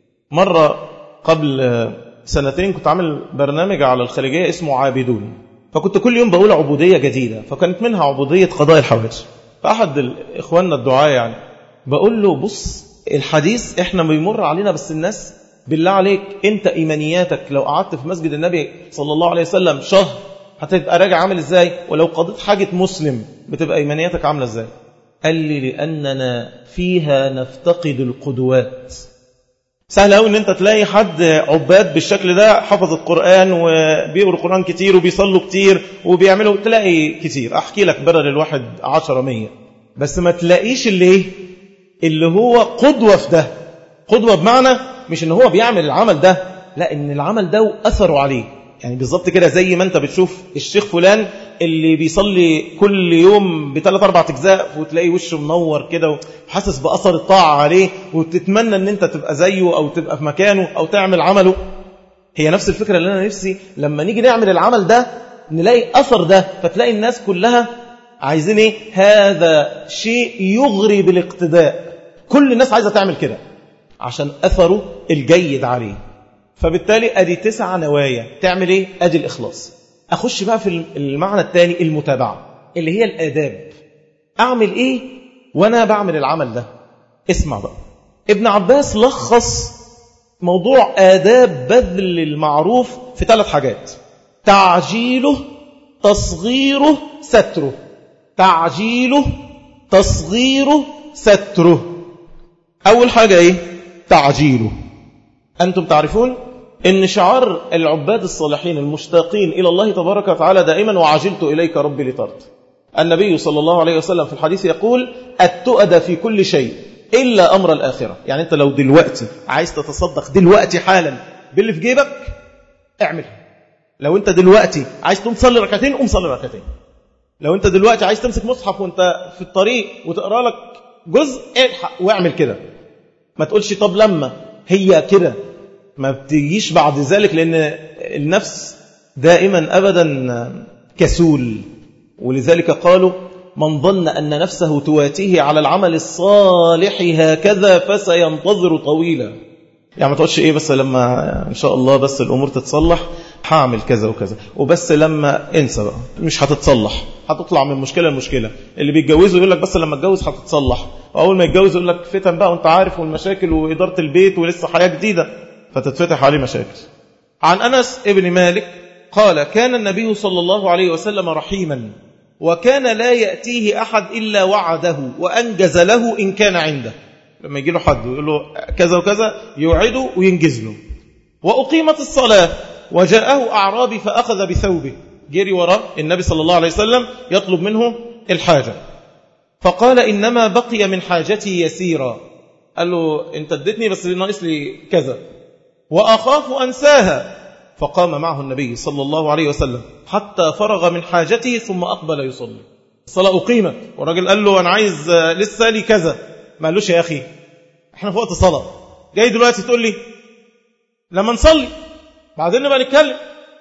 مرة قبل سنتين كنت عامل برنامج على الخليجية اسمه عابدون، فكنت كل يوم بقول عبودية جديدة، فكانت منها عبودية قضاء الحوائج. فأحد إخواننا الدعاء يعني بقول له بص الحديث إحنا بيمر علينا، بس الناس بالله عليك أنت إيمانياتك لو قعدت في مسجد النبي صلى الله عليه وسلم شهر هتبقى راجع عامل إزاي؟ ولو قضيت حاجة مسلم بتبقى إيمانياتك عاملة إزاي؟ قال لي لأننا فيها نفتقد القدوات. سهل قوي ان انت تلاقي حد عباد بالشكل ده حفظ القرآن وبيقرأ القرآن كتير وبيصلوا كتير وبيعملوا، تلاقي كتير احكي لك بدل الواحد عشرة مية، بس ما تلاقيش اللي ايه اللي هو قدوة في ده. قدوة بمعنى مش ان هو بيعمل العمل ده، لا ان العمل ده وأثره عليه. يعني بالظبط كده زي ما انت بتشوف الشيخ فلان اللي بيصلي كل يوم بثلاث اربع اجزاء وتلاقي وشه منور كده وحاسس بأثر الطاعة عليه، وتتمنى ان انت تبقى زيه او تبقى في مكانه او تعمل عمله. هي نفس الفكرة اللي أنا نفسي لما نيجي نعمل العمل ده نلاقي أثر ده، فتلاقي الناس كلها عايزين إيه؟ هذا شيء يغري بالاقتداء، كل الناس عايزة تعمل كده عشان أثره الجيد عليه. فبالتالي أدي تسع نوايا تعمل إيه؟ أدي الإخلاص. أخش بقى في المعنى الثاني المتابعة اللي هي الآداب. أعمل إيه وأنا بعمل العمل ده؟ اسمع بقى، ابن عباس لخص موضوع آداب بذل المعروف في ثلاث حاجات: تعجيله، تصغيره، ستره. تعجيله، تصغيره، ستره. أول حاجة إيه؟ تعجيله. أنتم تعرفون إن شعار العباد الصالحين المشتاقين إلى الله تبارك وتعالى دائما وعجلت إليك ربي لترضى. النبي صلى الله عليه وسلم في الحديث يقول التؤدى في كل شيء إلا أمر الآخرة. يعني أنت لو دلوقتي عايز تتصدق دلوقتي حالا باللي في جيبك اعملها. لو أنت دلوقتي عايز تقوم تصلي ركعتين قوم صلي ركعتين. لو أنت دلوقتي عايز تمسك مصحف وأنت في الطريق وتقرأ لك جزء الحق واعمل كده. ما تقولش طب لما هي كده، ما بتجيش بعد ذلك، لأن النفس دائما أبدا كسول. ولذلك قالوا من ظن أن نفسه تواتيه على العمل الصالح هكذا فسينتظر طويلا. يعني ما تقولش إيه بس لما إن شاء الله بس الأمور تتصلح هعمل كذا وكذا، وبس لما انسى بقى مش هتتصلح، هتطلع من مشكلة لمشكلة. اللي بيتجوزوا يقول لك بس لما اتجوز هتتصلح، وأول ما يتجوز يقول لك فتن بقى وانت عارف والمشاكل وإدارة البيت ولسه حياة جديدة فتتفتح عليه مشاكل. عن أنس ابن مالك قال كان النبي صلى الله عليه وسلم رحيما، وكان لا يأتيه أحد إلا وعده وأنجز له إن كان عنده. لما يجي له حد ويقول له كذا وكذا يوعده وينجز له. وأقيمت الصلاة وجاءه أعرابي فأخذ بثوبه، جري وراء النبي صلى الله عليه وسلم يطلب منه الحاجة، فقال إنما بقي من حاجتي يسيرا. قال له أنت اديتني بس ناقص لي كذا وأخاف أنساها. فقام معه النبي صلى الله عليه وسلم حتى فرغ من حاجته ثم أقبل يصلي. الصلاة أقيمت والراجل قال له أنا عايز لسه لي كذا. ما قالوش يا أخي احنا في وقت صلاة، جاي دلوقتي تقول لي لما نصلي بعدين نبقى نتكلم.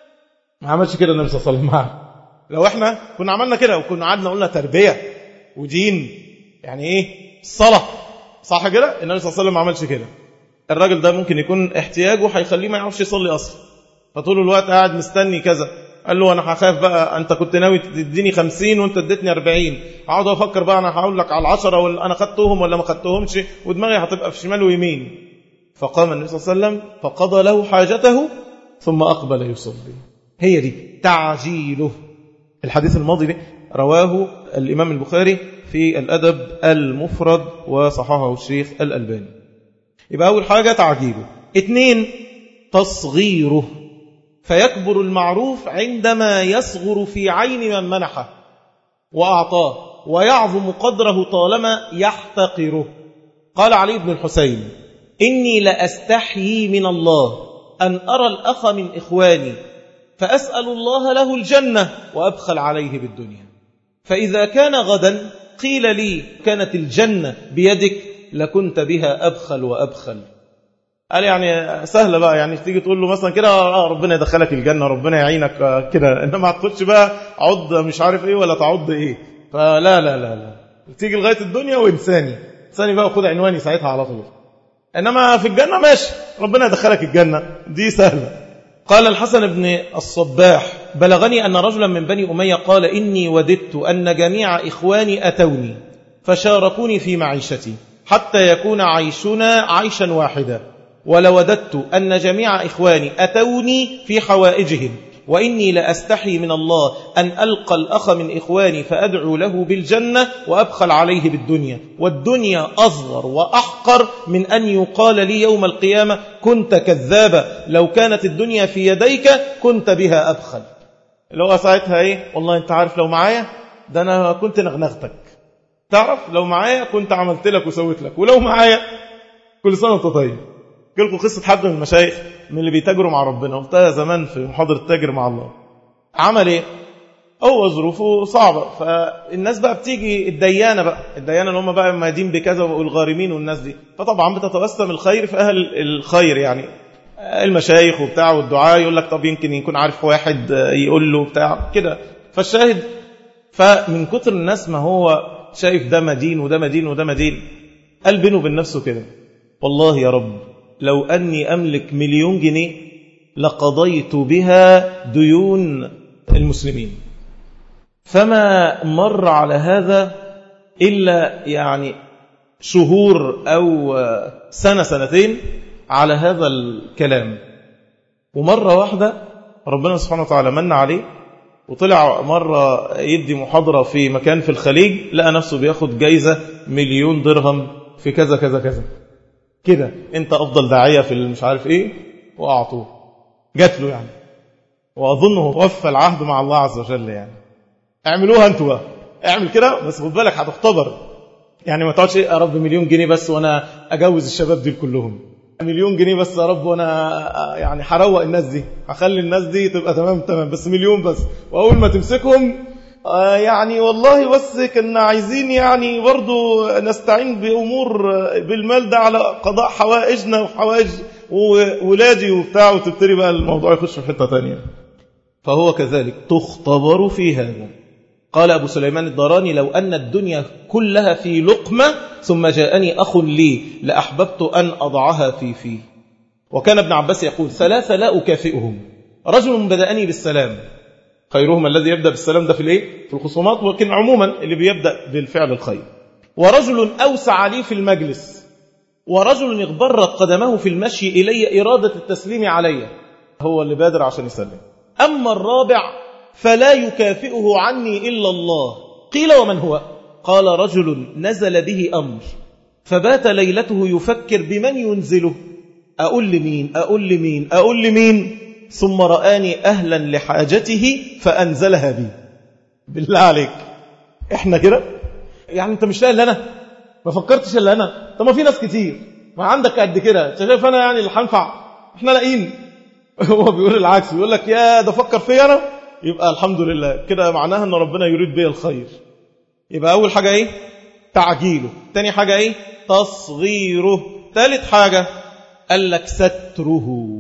ما عملش كده النبي صلى الله عليه وسلم معه. لو احنا كنا عملنا كده وكنا قعدنا قلنا تربية ودين يعني ايه الصلاة صح كده، النبي صلى الله عليه وسلم ما عملش كده. الراجل ده ممكن يكون احتياجه هيخليه ما يعرفش يصلي أصلا، فطول الوقت قاعد مستني كذا. قال له أنا هخاف بقى، أنت كنت ناوي تديني خمسين وأنت اديتني أربعين، أقعد أفكر بقى أنا هقول لك على العشرة ولا أنا خدتهم ولا ما خدتهمش، ودماغي هتبقى في شمال ويمين. فقام النبي صلى الله عليه وسلم فقضى له حاجته ثم أقبل يصلي. هي دي تعجيله. الحديث الماضي ده رواه الإمام البخاري في الأدب المفرد وصححه الشيخ الألباني. يبقى أول حاجة تعجيله. اثنين تصغيره، فيكبر المعروف عندما يصغر في عين من منحه وأعطاه، ويعظم قدره طالما يحتقره. قال علي بن الحسين إني لأستحيي من الله أن أرى الأخ من إخواني فأسأل الله له الجنة وأبخل عليه بالدنيا، فإذا كان غدا قيل لي كانت الجنة بيدك لكنت بها أبخل وأبخل. قال يعني سهلة بقى، يعني تيجي تقول له مثلا كده آه ربنا يدخلك الجنة ربنا يعينك آه كده، إنما هتخش بقى عض مش عارف إيه ولا تعض إيه. فلا لا لا لا تيجي لغاية الدنيا وإنساني إنساني بقى وخد عنواني ساعتها على طول. إنما في الجنة ماشي ربنا يدخلك الجنة دي سهلة. قال الحسن بن الصباح بلغني أن رجلا من بني أمية قال إني وددت أن جميع إخواني أتوني فشاركوني في معيشتي حتى يكون عيشنا عيشا واحدا، ولوددت أن جميع إخواني أتوني في حوائجهم، وإني لأستحي من الله أن ألقى الأخ من إخواني فأدعو له بالجنة وأبخل عليه بالدنيا، والدنيا أصغر وأحقر من أن يقال لي يوم القيامة كنت كذابا، لو كانت الدنيا في يديك كنت بها أبخل. لو ساعتها إيه والله أنت عارف لو معايا ده أنا كنت نغنغتك، تعرف لو معايا كنت عملت لك وسويت لك، ولو معايا كل سنة وانت طيب. لكم قصة حد من المشايخ من اللي بيتاجروا مع ربنا، وقتها زمان في محاضرة تاجر مع الله. عمل ايه؟ هو ظروفه صعبة، فالناس بقى بتيجي الديانة بقى الديانة اللي هم بقى مادين بكذا والغارمين والناس دي، فطبعا بتتوسم الخير في أهل الخير يعني المشايخ وبتاع والدعاء يقول لك طب يمكن يكون عارف واحد يقول له بتاع كده. فالشاهد فمن كتر الناس ما هو شايف ده مدين وده مدين وده مدين، قال بينه وبين نفسه كده والله يا رب لو أني أملك مليون جنيه لقضيت بها ديون المسلمين. فما مر على هذا إلا يعني شهور أو سنة سنتين على هذا الكلام. ومرة واحدة ربنا سبحانه وتعالى من عليه وطلع مرة يدي محاضرة في مكان في الخليج، لقى نفسه بياخد جايزة مليون درهم في كذا كذا كذا كده، انت أفضل داعية في مش عارف ايه، وأعطوه جات له يعني. وأظنه وفى العهد مع الله عز وجل يعني. اعملوها انتوا بقى، اعمل كده بس خد بالك هتختبر يعني. ما تقعدش يا رب مليون جنيه بس وانا اجوز الشباب دي كلهم، مليون جنيه بس يا رب وانا يعني هروق الناس دي، هخلي الناس دي تبقى تمام تمام، بس مليون بس. واول ما تمسكهم آه يعني والله بس كنا عايزين يعني برضو نستعين بامور بالمال ده على قضاء حوائجنا وحوائج وولادي وبتاع، وتبتدي بقى الموضوع يخش في حته ثانيه. فهو كذلك تختبر في هذا. قال أبو سليمان الداراني لو أن الدنيا كلها في لقمة ثم جاءني أخ لي لأحببت أن أضعها في فيه. وكان ابن عباس يقول ثلاثة لا أكافئهم: رجل بدأني بالسلام، خيرهم الذي يبدأ بالسلام، ده في الايه في الخصومات، ولكن عموما اللي بيبدأ بالفعل الخير. ورجل أوسع لي في المجلس، ورجل اغبرت قدمه في المشي إلي إرادة التسليم علي، هو اللي بادر عشان يسلم. أما الرابع فلا يكافئه عني إلا الله. قيل ومن هو؟ قال رجل نزل به أمر فبات ليلته يفكر بمن ينزله، أقول لمين أقول لمين أقول لمين، ثم رآني أهلا لحاجته فأنزلها بي. بالله عليك إحنا كده يعني؟ أنت مش لاقي إلا أنا؟ ما فكرتش إلا أنا؟ طب ما في ناس كتير، ما عندك قد كده، شايف أنا يعني اللي هنفع؟ إحنا لاقيين. هو بيقول العكس، بيقول لك يا ده فكر فيا أنا، يبقى الحمد لله كده معناها أن ربنا يريد بي الخير. يبقى أول حاجة إيه؟ تعجيله. تاني حاجة إيه؟ تصغيره. ثالث حاجة قال لك ستره،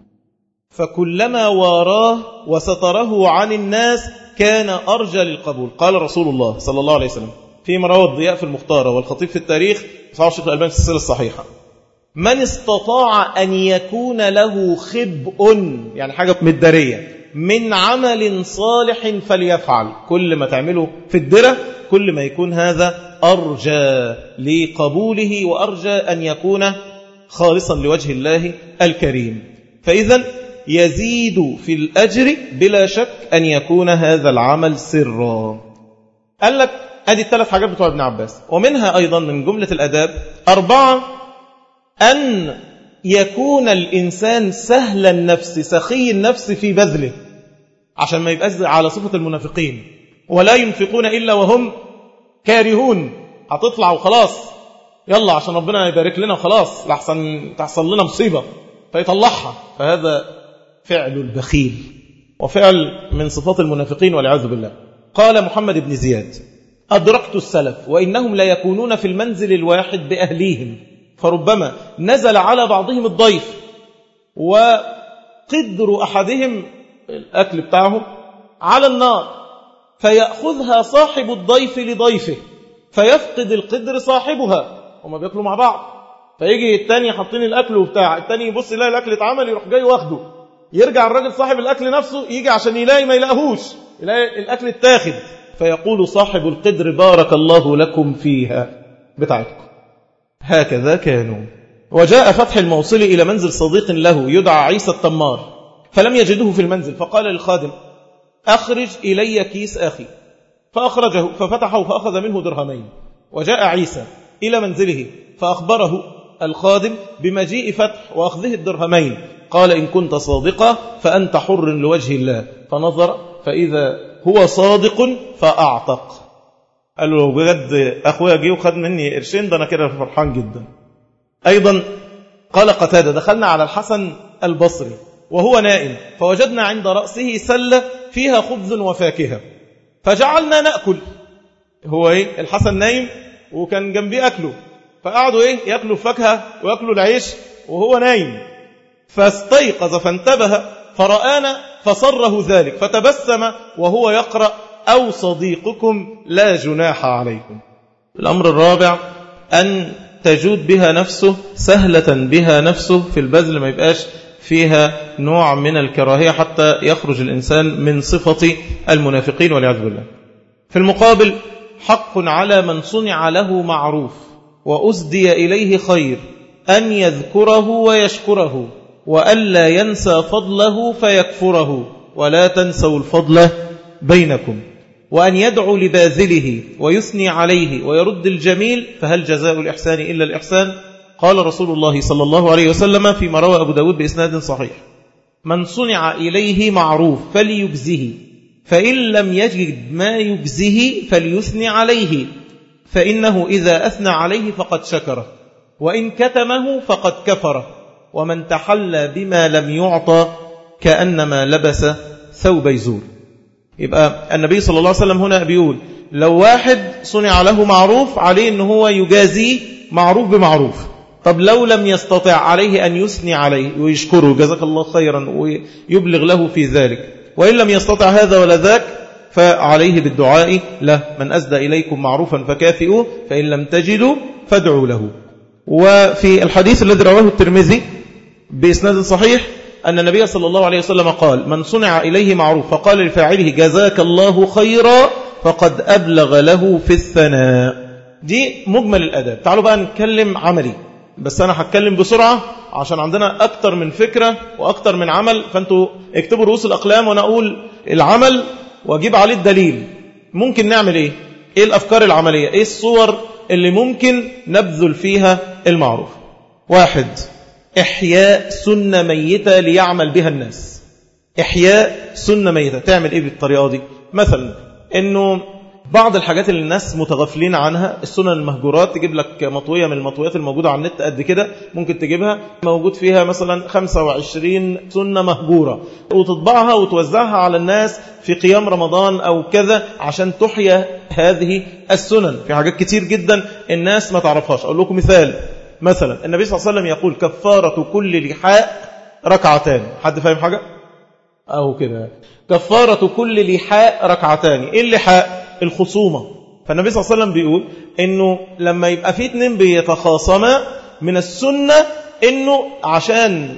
فكلما واراه وستره عن الناس كان أرجى للقبول. قال رسول الله صلى الله عليه وسلم فيما روى الضياء في المختارة والخطيب في التاريخ صحيح الشيخ الألباني في السلسلة الصحيحة: من استطاع أن يكون له خبء، يعني حاجة مدارية، من عمل صالح فليفعل. كل ما تعمله في الدرة كل ما يكون هذا أرجى لقبوله وأرجى أن يكون خالصا لوجه الله الكريم. فإذا يزيد في الأجر بلا شك أن يكون هذا العمل سرا. قال لك هذه الثلاث حاجات بتوع ابن عباس. ومنها أيضا من جملة الأداب أربعة: أن يكون الإنسان سهل النفس سخي النفس في بذله، عشان ما يبقاش على صفة المنافقين: ولا ينفقون إلا وهم كارهون. هتطلع وخلاص يلا عشان ربنا يبارك لنا وخلاص لحسن تحصل لنا مصيبة فيطلعها. فهذا فعل البخيل وفعل من صفات المنافقين والعياذ بالله. قال محمد بن زياد: أدركت السلف وإنهم لا يكونون في المنزل الواحد بأهليهم، فربما نزل على بعضهم الضيف وقدر أحدهم الأكل بتاعهم على النار، فيأخذها صاحب الضيف لضيفه فيفقد القدر صاحبها. هما بيأكلوا مع بعض، فيجي التاني حاطين الأكل وبتاع، التاني يبص يلاقي الأكل اتعمل يروح جاي واخده، يرجع الراجل صاحب الأكل نفسه يجي عشان يلاقي ما يلاقيهوش، يلاقي الأكل اتاخد، فيقول صاحب القدر: بارك الله لكم فيها بتاعتكم. هكذا كانوا. وجاء فتح الموصل إلى منزل صديق له يدعى عيسى التمار، فلم يجده في المنزل، فقال للخادم: أخرج إلي كيس أخي، فأخرجه ففتحه فأخذ منه درهمين. وجاء عيسى إلى منزله فأخبره الخادم بمجيء فتح وأخذه الدرهمين، قال: إن كنت صادقا فأنت حر لوجه الله. فنظر فإذا هو صادق فأعتق. قال له: بجد أخويا جه وخد مني قرشين، ده أنا كده فرحان جدا. أيضا قال قتادة: دخلنا على الحسن البصري وهو نائم، فوجدنا عند رأسه سلة فيها خبز وفاكهة، فجعلنا نأكل. هو إيه؟ الحسن نايم وكان جنبي أكله، فقعدوا إيه؟ يأكلوا الفاكهة ويأكلوا العيش وهو نايم. فاستيقظ فانتبه فرآنا فصره ذلك فتبسم وهو يقرأ أو صديقكم لا جناح عليكم. الأمر الرابع أن تجود بها نفسه، سهلة بها نفسه في البذل، ما يبقاش فيها نوع من الكراهية حتى يخرج الإنسان من صفة المنافقين والعياذ بالله. في المقابل حق على من صنع له معروف وأسدي إليه خير أن يذكره ويشكره وألا ينسى فضله فيكفره ولا تنسوا الفضل بينكم، وأن يدعو لباذله ويثني عليه ويرد الجميل، فهل جزاء الإحسان إلا الإحسان؟ قال رسول الله صلى الله عليه وسلم فيما روى أبو داود بإسناد صحيح: من صنع إليه معروف فليجزه، فإن لم يجد ما يجزه فليثني عليه، فإنه إذا أثنى عليه فقد شكره، وإن كتمه فقد كفره، ومن تحلى بما لم يعطى كأنما لبس ثوب يزور. يبقى النبي صلى الله عليه وسلم هنا بيقول لو واحد صنع له معروف عليه أنه هو يجازيه معروف بمعروف. طب لو لم يستطع عليه أن يثني عليه ويشكره جزاك الله خيرا ويبلغ له في ذلك، وإن لم يستطع هذا ولا ذاك فعليه بالدعاء له: من أسدى إليكم معروفا فكافئوه، فإن لم تجدوا فادعوا له. وفي الحديث الذي رواه الترمذي بإسناد صحيح أن النبي صلى الله عليه وسلم قال: من صنع إليه معروف فقال لفاعله جزاك الله خيرا فقد أبلغ له في الثناء. دي مجمل الأداب. تعالوا بقى نتكلم عملي، بس أنا هتكلم بسرعة عشان عندنا أكتر من فكرة وأكتر من عمل، فأنتوا اكتبوا رؤوس الأقلام وأنا أقول العمل وأجيب عليه الدليل. ممكن نعمل إيه؟ إيه الأفكار العملية؟ إيه الصور اللي ممكن نبذل فيها المعروف؟ واحد: إحياء سنة ميتة ليعمل بها الناس. إحياء سنة ميتة. تعمل إيه بالطريقة دي؟ مثلا إنه بعض الحاجات اللي الناس متغفلين عنها، السنن المهجورات، تجيب لك مطوية من المطويات الموجودة على النت قد كده، ممكن تجيبها موجود فيها مثلا خمسة وعشرين سنة مهجورة، وتطبعها وتوزعها على الناس في قيام رمضان أو كذا عشان تحيا هذه السنن. في حاجات كتير جدا الناس ما تعرفهاش. أقول لكم مثال. مثلا النبي صلى الله عليه وسلم يقول: كفارة كل لحاء ركعتان. حد فاهم حاجة؟ أو كده كفارة كل لحاء ركعتان. إيه اللحاء؟ الخصومة. فالنبي صلى الله عليه وسلم بيقول إنه لما يبقى في اتنين بيتخاصما من السنة إنه عشان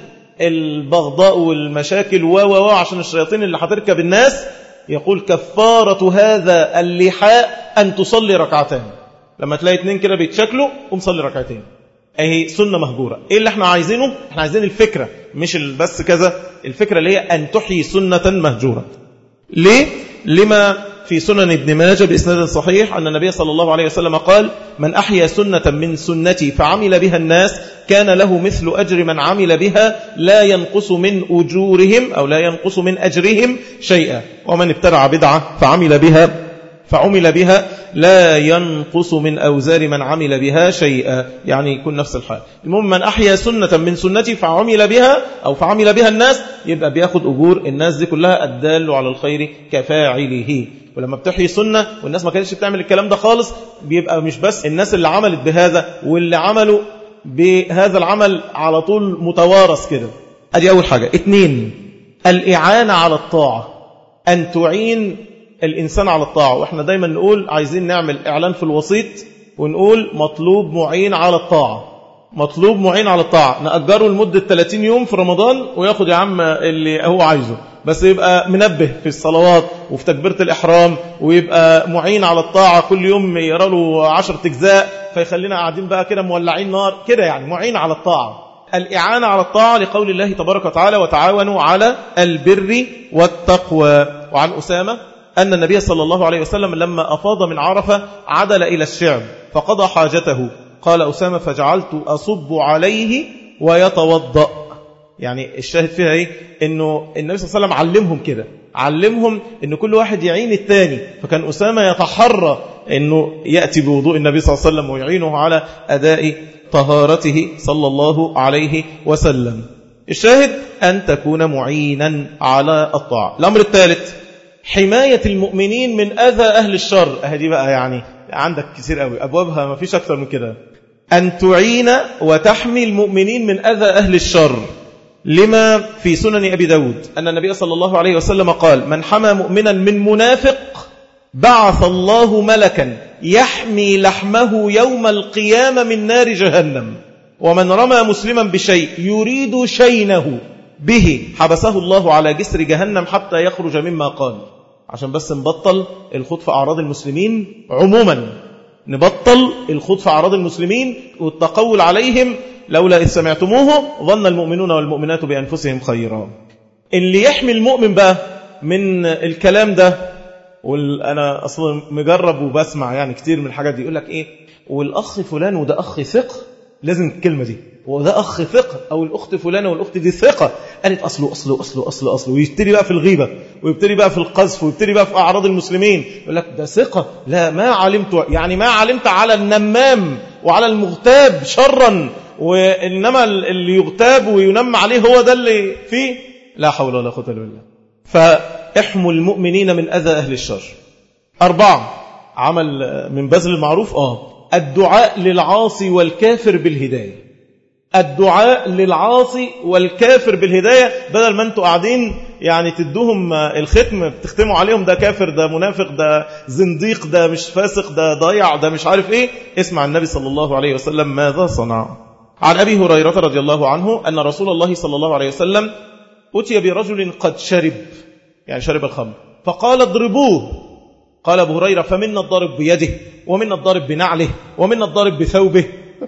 البغضاء والمشاكل و و عشان الشياطين اللي هتركب الناس، يقول: كفارة هذا اللحاء أن تصلي ركعتان. لما تلاقي اتنين كده بيتشكلوا قوم صلي ركعتين. اهي سنة مهجورة. ايه اللي احنا عايزينه؟ احنا عايزين الفكرة، مش بس كذا. الفكرة اللي هي أن تحيي سنة مهجورة. ليه؟ لما في سنن ابن ماجه بإسناد صحيح أن النبي صلى الله عليه وسلم قال: من أحيا سنة من سنتي فعمل بها الناس كان له مثل أجر من عمل بها لا ينقص من أجورهم أو لا ينقص من أجرهم شيئا، ومن ابتدع بدعة فعمل بها فعمل بها لا ينقص من أوزار من عمل بها شيئا، يعني يكون نفس الحال. المهم من أحيا سنة من سنتي فعمل بها أو فعمل بها الناس، يبقى بياخد أجور الناس دي كلها الدال على الخير كفاعله. ولما بتحيي سنة والناس ما كانتش بتعمل الكلام ده خالص، بيبقى مش بس الناس اللي عملت بهذا واللي عملوا بهذا العمل على طول متوارث كده. أدي أول حاجة. اتنين: الإعانة على الطاعة، أن تعين الإنسان على الطاعة. وإحنا دايما نقول عايزين نعمل إعلان في الوسيط ونقول مطلوب معين على الطاعة. مطلوب معين على الطاعة. نأجره لمدة ثلاثين يوم في رمضان وياخد يا عم اللي هو عايزه، بس يبقى منبه في الصلوات وفي تكبيرة الإحرام، ويبقى معين على الطاعة كل يوم يقرأ له عشرة أجزاء فيخلينا قاعدين بقى كده مولعين نار كده، يعني معين على الطاعة. الإعانة على الطاعة لقول الله تبارك وتعالى: وتعاونوا على البر والتقوى. وعن أسامة أن النبي صلى الله عليه وسلم لما أفاض من عرفة عدل إلى الشعب فقضى حاجته. قال أسامة: فجعلت أصب عليه ويتوضأ. يعني الشاهد فيها إيه؟ إنه النبي صلى الله عليه وسلم علمهم كده، علمهم إن كل واحد يعين الثاني. فكان أسامة يتحرى إنه يأتي بوضوء النبي صلى الله عليه وسلم ويعينه على أداء طهارته صلى الله عليه وسلم. الشاهد أن تكون معينا على الطاعة. الأمر الثالث: حماية المؤمنين من أذى أهل الشر. أهدي بقى يعني عندك كثير قوي أبوابها، ما فيش أكتر من كده. أن تعين وتحمي المؤمنين من أذى أهل الشر. لما في سنن أبي داود أن النبي صلى الله عليه وسلم قال: من حمى مؤمنا من منافق بعث الله ملكا يحمي لحمه يوم القيامة من نار جهنم، ومن رمى مسلما بشيء يريد شينه به حبسه الله على جسر جهنم حتى يخرج مما قال. عشان بس نبطل الخوض في أعراض المسلمين عموما، نبطل الخوض في أعراض المسلمين والتقول عليهم. لولا إذ سمعتموه ظن المؤمنون والمؤمنات بأنفسهم خيرا. اللي يحمي المؤمن بقى من الكلام ده، وأنا أصلا مجرب وبسمع يعني كتير من الحاجات دي، يقول لك إيه، والأخ فلان وده أخ ثقة، لازم الكلمة دي، وده أخ ثقة، أو الأخت فلانة والأخت دي ثقة، قالت أصله أصله أصله أصله أصله، ويبتدي بقى في الغيبة، ويبتدي بقى في القذف، ويبتدي بقى في أعراض المسلمين. يقول لك ده ثقة، لا ما علمت، يعني ما علمت على النمام وعلى المغتاب شرا، وإنما اللي يغتاب وينم عليه هو ده اللي فيه. لا حول ولا قوة إلا بالله. فاحموا المؤمنين من أذى أهل الشر. أربعة، عمل من بذل المعروف آه الدعاء للعاصي والكافر بالهداية. الدعاء للعاصي والكافر بالهداية، بدل ما انتوا قاعدين يعني تدوهم الختم، تختموا عليهم ده كافر، ده منافق، ده زنديق، ده مش فاسق، ده ضايع، ده مش عارف ايه. اسمع النبي صلى الله عليه وسلم ماذا صنع. عن أبي هريرة رضي الله عنه أن رسول الله صلى الله عليه وسلم أتي برجل قد شرب، يعني شرب الخمر، فقال اضربوه. قال أبو هريرة: فمنا الضارب بيده، ومنا الضارب بنعله، ومنا الضارب بثوبه.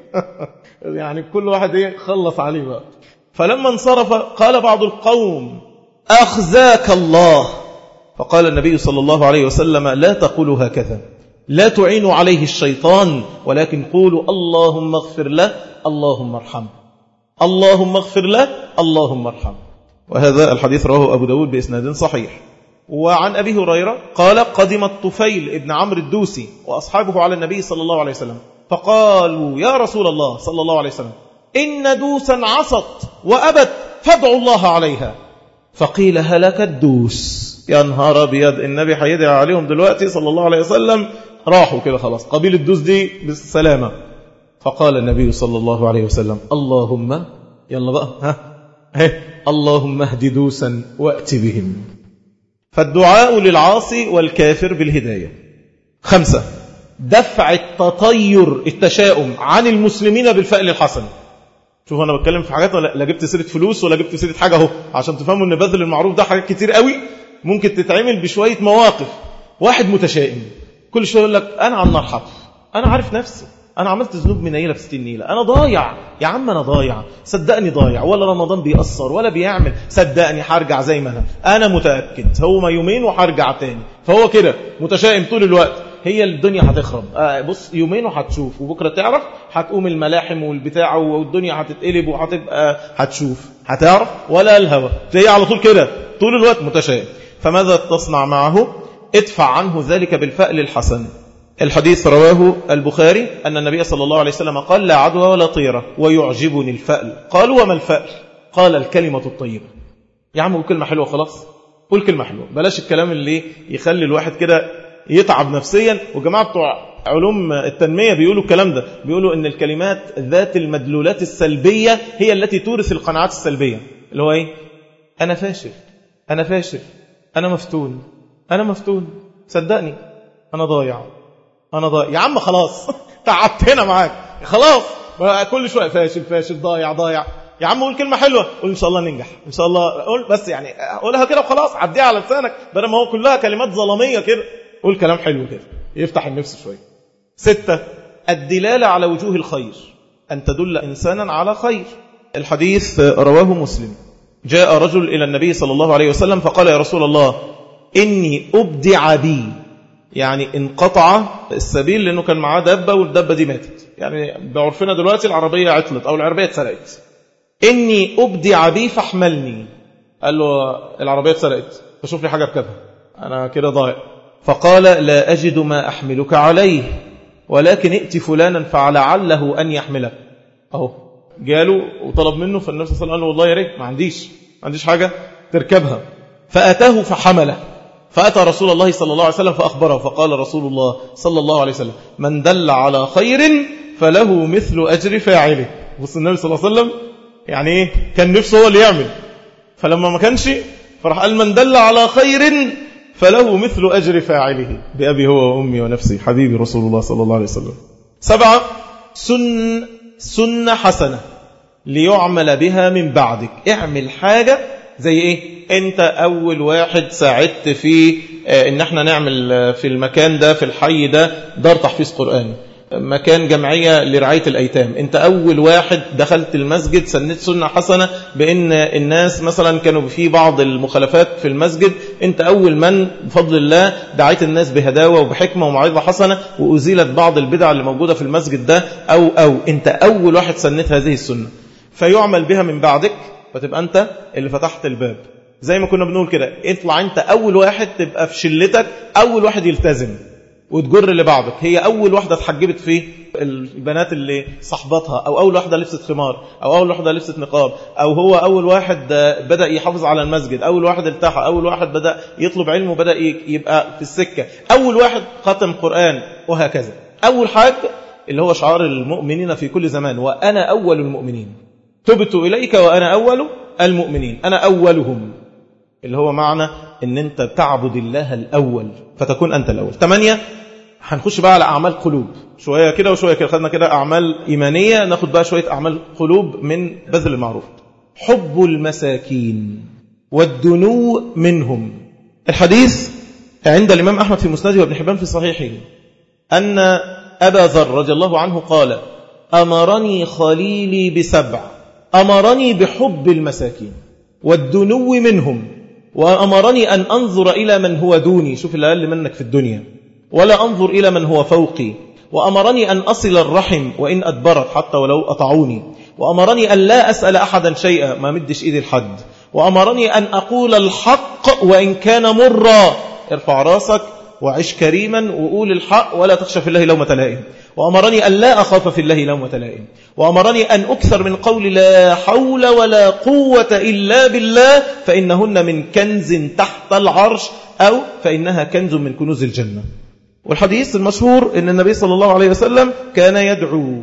يعني كل واحد ايه خلص عليه بقى. فلما انصرف قال بعض القوم: أخزاك الله. فقال النبي صلى الله عليه وسلم: لا تقولوا هكذا، لا تعينوا عليه الشيطان، ولكن قولوا اللهم اغفر له، اللهم ارحمه، اللهم اغفر له، اللهم ارحمه. وهذا الحديث رواه أبو داود بإسناد صحيح. وعن أبي هريرة قال: قدم الطفيل ابن عمرو الدوسي وأصحابه على النبي صلى الله عليه وسلم، فقالوا: يا رسول الله صلى الله عليه وسلم، إن دوسا عصت وأبت فادعوا الله عليها. فقيل: هلك الدوس. يا نهار أبيض، النبي هيدعي عليهم دلوقتي صلى الله عليه وسلم، راحوا كده خلاص، قبيل الدوس دي بالسلامة. فقال النبي صلى الله عليه وسلم: اللهم، يلا بقى ها هي اللهم اهد دوسا وأت بهم. فالدعاء للعاصي والكافر بالهداية. خمسة، دفع التطير التشاؤم عن المسلمين بالفعل الحسن. شوف أنا بتكلم في حاجات لا جبت سيرة فلوس ولا جبت سيرة حاجة اهو، عشان تفهموا أن بذل المعروف ده حاجات كتير قوي ممكن تتعمل بشوية مواقف. واحد متشائم كل شوية يقول لك: أنا على النار حرف، أنا عارف نفسي، أنا عملت ذنوب من نيلة في ستين نيلة، أنا ضايع يا عم، أنا ضايع، صدقني ضايع، ولا رمضان بيأثر ولا بيعمل، صدقني هرجع زي ما أنا أنا متأكد، هو ما يومين وهرجع تاني. فهو كده متشائم طول الوقت. هي الدنيا هتخرب، آه بص يومين وهتشوف، وبكرة تعرف، هتقوم الملاحم والبتاع والدنيا هتتقلب وهتبقى هتشوف، هتعرف ولا الهوى، تلاقيه على طول كده طول الوقت متشائم. فماذا تصنع معه؟ ادفع عنه ذلك بالفأل الحسن. الحديث رواه البخاري أن النبي صلى الله عليه وسلم قال: لا عدوى ولا طيرة، ويعجبني الفأل. قالوا: وما الفأل؟ قال: الكلمة الطيبة. يا عم قول كلمة حلوة خلاص، قول كلمة حلوة، بلاش الكلام اللي يخلي الواحد كده يتعب نفسيا. وجماعة بتوع علوم التنمية بيقولوا الكلام ده، بيقولوا ان الكلمات ذات المدلولات السلبية هي التي تورث القناعات السلبية، اللي هو ايه؟ انا فاشل، انا فاشل، انا مفتون، انا مفتون، صدقني انا ضايع، انا ضايع. يا عم خلاص تعبتنا معاك خلاص، كل شوية فاشل فاشل ضايع ضايع. يا عم قول كلمة حلوة، قول إن شاء الله ننجح، إن شاء الله، قول بس يعني قولها كده وخلاص، عديها على لسانك، بدل ما هو كلها كلمات ظلامية كده. قول كلام حلو كده يفتح النفس شوية. ستة، الدلالة على وجوه الخير، أن تدل إنسانا على خير. الحديث رواه مسلم. جاء رجل إلى النبي صلى الله عليه وسلم فقال: يا رسول الله، إني أبدع بي، يعني انقطع السبيل لأنه كان معاه دابة والدابة دي ماتت، يعني بعرفنا دلوقتي العربية عطلت أو العربية اتسرقت. إني أبدع بي فاحملني. قال له: العربية اتسرقت، فشوف لي حاجة اركبها، أنا كده ضايع. فقال: لا أجد ما أحملك عليه، ولكن ائت فلانا فلعله أن يحملك. أهو جاله وطلب منه، فالنبي صلى الله عليه وسلم قال له: والله يا ريت ما عنديش ما عنديش حاجة تركبها. فأتاه فحمله. فأتى رسول الله صلى الله عليه وسلم فأخبره، فقال رسول الله صلى الله عليه وسلم: من دل على خير فله مثل أجر فاعله. بص النبي صلى الله عليه وسلم يعني ايه؟ كان نفسه هو اللي يعمل، فلما ما كانش فراح قال من دل على خير فله مثل أجر فاعله بأبي هو وأمي ونفسي حبيبي رسول الله صلى الله عليه وسلم. سبعة، سن سنة حسنة ليعمل بها من بعدك. اعمل حاجة زي ايه؟ انت اول واحد ساعدت في ان احنا نعمل في المكان ده في الحي ده دار تحفيظ قرآن، مكان جمعية لرعاية الأيتام، انت أول واحد دخلت المسجد سنت سنة حسنة بأن الناس مثلا كانوا في بعض المخالفات في المسجد، انت أول من بفضل الله دعيت الناس بهداوة وبحكمة وموعظة حسنة وأزيلت بعض البدع اللي موجودة في المسجد ده، أو أو انت أول واحد سنت هذه السنة فيعمل بها من بعدك، فتبقى انت اللي فتحت الباب. زي ما كنا بنقول كده، اطلع انت أول واحد تبقى في شلتك أول واحد يلتزم وتجر اللي بعضك. هي أول واحدة اتحجبت في البنات اللي صحبتها، أو أول واحدة لبست خمار، أو أول واحدة لبست نقاب، أو هو أول واحد بدأ يحافظ على المسجد، أول واحد التحى، أول واحد بدأ يطلب علم وبدأ يبقى في السكة، أول واحد ختم قرآن، وهكذا. أول حاجة اللي هو شعار المؤمنين في كل زمان، وأنا أول المؤمنين، تبت إليك وأنا أول المؤمنين، أنا أولهم، اللي هو معنى ان انت تعبد الله الأول فتكون أنت الأول. ثمانية، هنخش بقى على أعمال قلوب شوية كده وشوية كده. خدنا كده أعمال إيمانية، ناخد بقى شوية أعمال قلوب من بذل المعروف. حب المساكين والدنو منهم. الحديث عند الإمام أحمد في مسنده وابن حبان في صحيحه أن أبا ذر رضي الله عنه قال أمرني خليلي بسبع، أمرني بحب المساكين والدنو منهم، وأمرني أن أنظر إلى من هو دوني، شوف اللي أقل منك في الدنيا، ولا أنظر إلى من هو فوقي، وأمرني أن أصل الرحم وإن أدبرت حتى ولو أطعوني، وأمرني أن لا أسأل أحدا شيئا ما مدش إيدي الحد، وأمرني أن أقول الحق وإن كان مرا، ارفع راسك وعش كريما وقول الحق ولا تخشى في الله لومة لائم، وأمرني أن لا أخاف في الله لومة لائم، وأمرني أن أكثر من قول لا حول ولا قوة إلا بالله فإنهن من كنز تحت العرش أو فإنها كنز من كنوز الجنة. والحديث المشهور أن النبي صلى الله عليه وسلم كان يدعو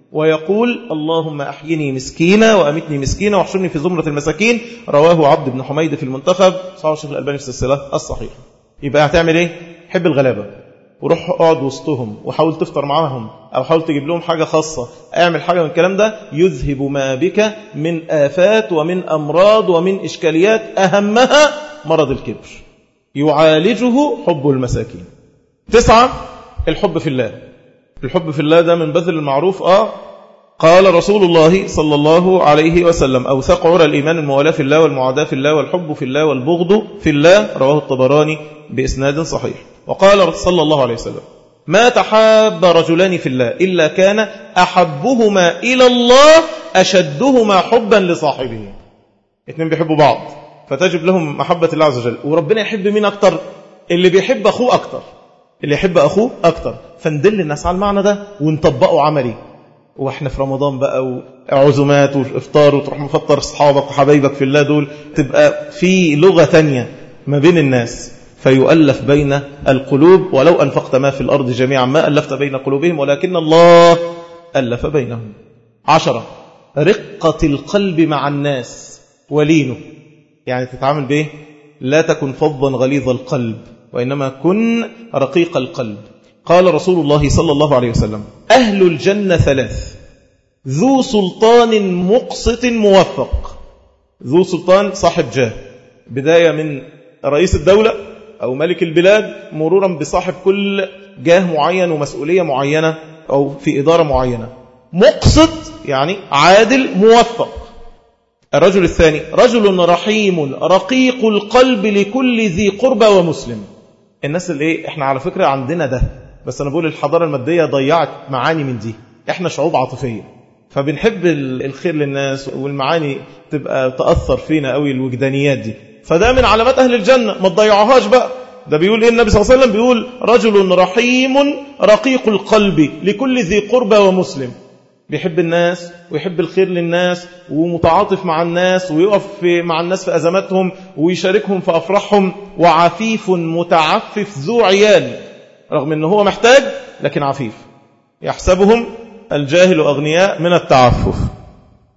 ويقول اللهم أحيني مسكينة وأمتني مسكينة واحشرني في زمرة المساكين، رواه عبد بن حميد في المنتخب، صحيح الشيخ الألباني في السلسلة الصحيح. يبقى هتعمل إيه؟ حب الغلابة وروح اقعد وسطهم وحاول تفطر معاهم أو حاول تجيب لهم حاجة خاصة، اعمل حاجة من الكلام ده يذهب ما بك من آفات ومن أمراض ومن إشكاليات، أهمها مرض الكبر يعالجه حب المساكين. تسعة، الحب في الله. الحب في الله ده من بذل المعروف. آه قال رسول الله صلى الله عليه وسلم أوثق عرى الإيمان الموالاة في الله والمعاداة في الله والحب في الله والبغض في الله، رواه الطبراني بإسناد صحيح. وقال صلى الله عليه وسلم ما تحاب رجلان في الله إلا كان أحبهما إلى الله أشدهما حبا لصاحبه. اثنين بيحبوا بعض فتجب لهم محبة الله عز وجل، وربنا يحب مين أكتر؟ اللي بيحب أخوه أكتر، اللي يحب أخوه أكتر. فندل الناس على المعنى ده ونطبقه عملي، واحنا في رمضان بقى وعزومات وإفطار وتروح مفطر أصحابك وحبايبك في الله، دول تبقى في لغة تانية ما بين الناس فيؤلف بين القلوب. ولو أنفقت ما في الأرض جميعا ما ألفت بين قلوبهم ولكن الله ألف بينهم. عشرة، رقة القلب مع الناس ولينه، يعني تتعامل به لا تكن فظا غليظ القلب وإنما كن رقيق القلب. قال رسول الله صلى الله عليه وسلم أهل الجنة ثلاث، ذو سلطان مقسط موفق. ذو سلطان صاحب جاه، بداية من رئيس الدولة أو ملك البلاد مرورا بصاحب كل جاه معين ومسؤولية معينة أو في إدارة معينة. مقسط يعني عادل موفق. الرجل الثاني رجل رحيم رقيق القلب لكل ذي قربى ومسلم. الناس اللي إيه؟ إحنا على فكرة عندنا ده، بس أنا بقول الحضارة المادية ضيعت معاني من دي. إحنا شعوب عاطفية فبنحب الخير للناس والمعاني تبقى تأثر فينا قوي الوجدانيات دي، فده من علامات أهل الجنة، ما تضيعوهاش بقى. ده بيقول إيه النبي صلى الله عليه وسلم؟ بيقول رجل رحيم رقيق القلب لكل ذي قربى ومسلم، بيحب الناس ويحب الخير للناس ومتعاطف مع الناس ويقف مع الناس في أزماتهم ويشاركهم في أفراحهم، وعفيف متعفف ذو عيال، رغم أنه هو محتاج لكن عفيف، يحسبهم الجاهل أغنياء من التعفف.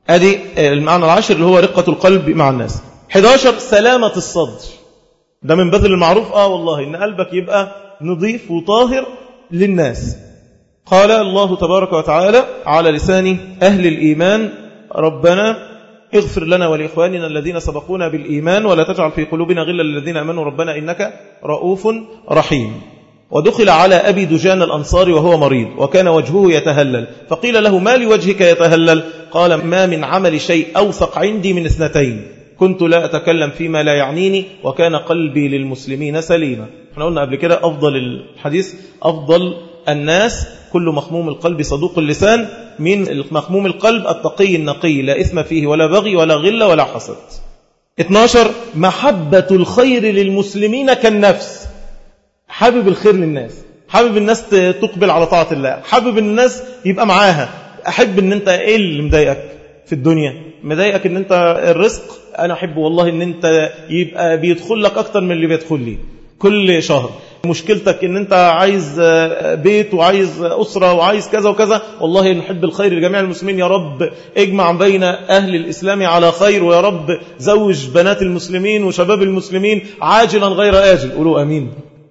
ادي المعنى العاشر اللي هو رقة القلب مع الناس. أحد عشر سلامة الصدر، ده من بذل المعروف. اه والله ان قلبك يبقى نظيف وطاهر للناس. قال الله تبارك وتعالى على لسان أهل الإيمان: ربنا اغفر لنا ولإخواننا الذين سبقونا بالإيمان ولا تجعل في قلوبنا غلا للذين آمنوا ربنا إنك رؤوف رحيم. ودخل على أبي دجان الأنصاري وهو مريض وكان وجهه يتهلل، فقيل له: ما لوجهك يتهلل؟ قال: ما من عمل شيء أوثق عندي من اثنتين، كنت لا أتكلم فيما لا يعنيني وكان قلبي للمسلمين سليما. احنا قلنا قبل كده أفضل الحديث أفضل الناس كل مخموم القلب صدوق اللسان. من مخموم القلب التقي النقي لا إثم فيه ولا بغي ولا غل ولا حسد. اثني عشر محبة الخير للمسلمين كالنفس، حابب الخير للناس، حابب الناس تقبل على طاعة الله، حابب الناس يبقى معاها. أحب ان انت ايه اللي مضايقك في الدنيا؟ مضايقك ان انت الرزق؟ انا احب والله ان انت يبقى بيدخل لك اكتر من اللي بيدخل لي كل شهر. مشكلتك ان انت عايز بيت وعايز أسرة وعايز كذا وكذا، والله نحب الخير لجميع المسلمين، يا رب اجمع بين أهل الإسلام على خير، ويا رب زوج بنات المسلمين وشباب المسلمين عاجلا غير آجل. قولوا أمين.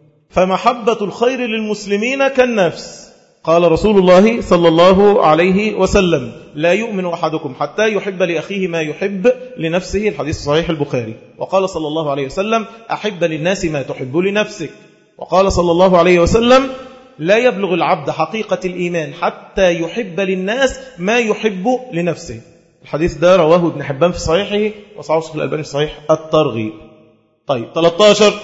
فمحبة الخير للمسلمين كالنفس. قال رسول الله صلى الله عليه وسلم: لا يؤمن أحدكم حتى يحب لأخيه ما يحب لنفسه، الحديث صحيح البخاري. وقال صلى الله عليه وسلم: أحب للناس ما تحب لنفسك. وقال صلى الله عليه وسلم: لا يبلغ العبد حقيقة الإيمان حتى يحب للناس ما يحب لنفسه. الحديث ده رواه ابن حبان في صحيحه وصححه الشيخ الألباني في صحيح الترغيب. طيب ثلاثة عشر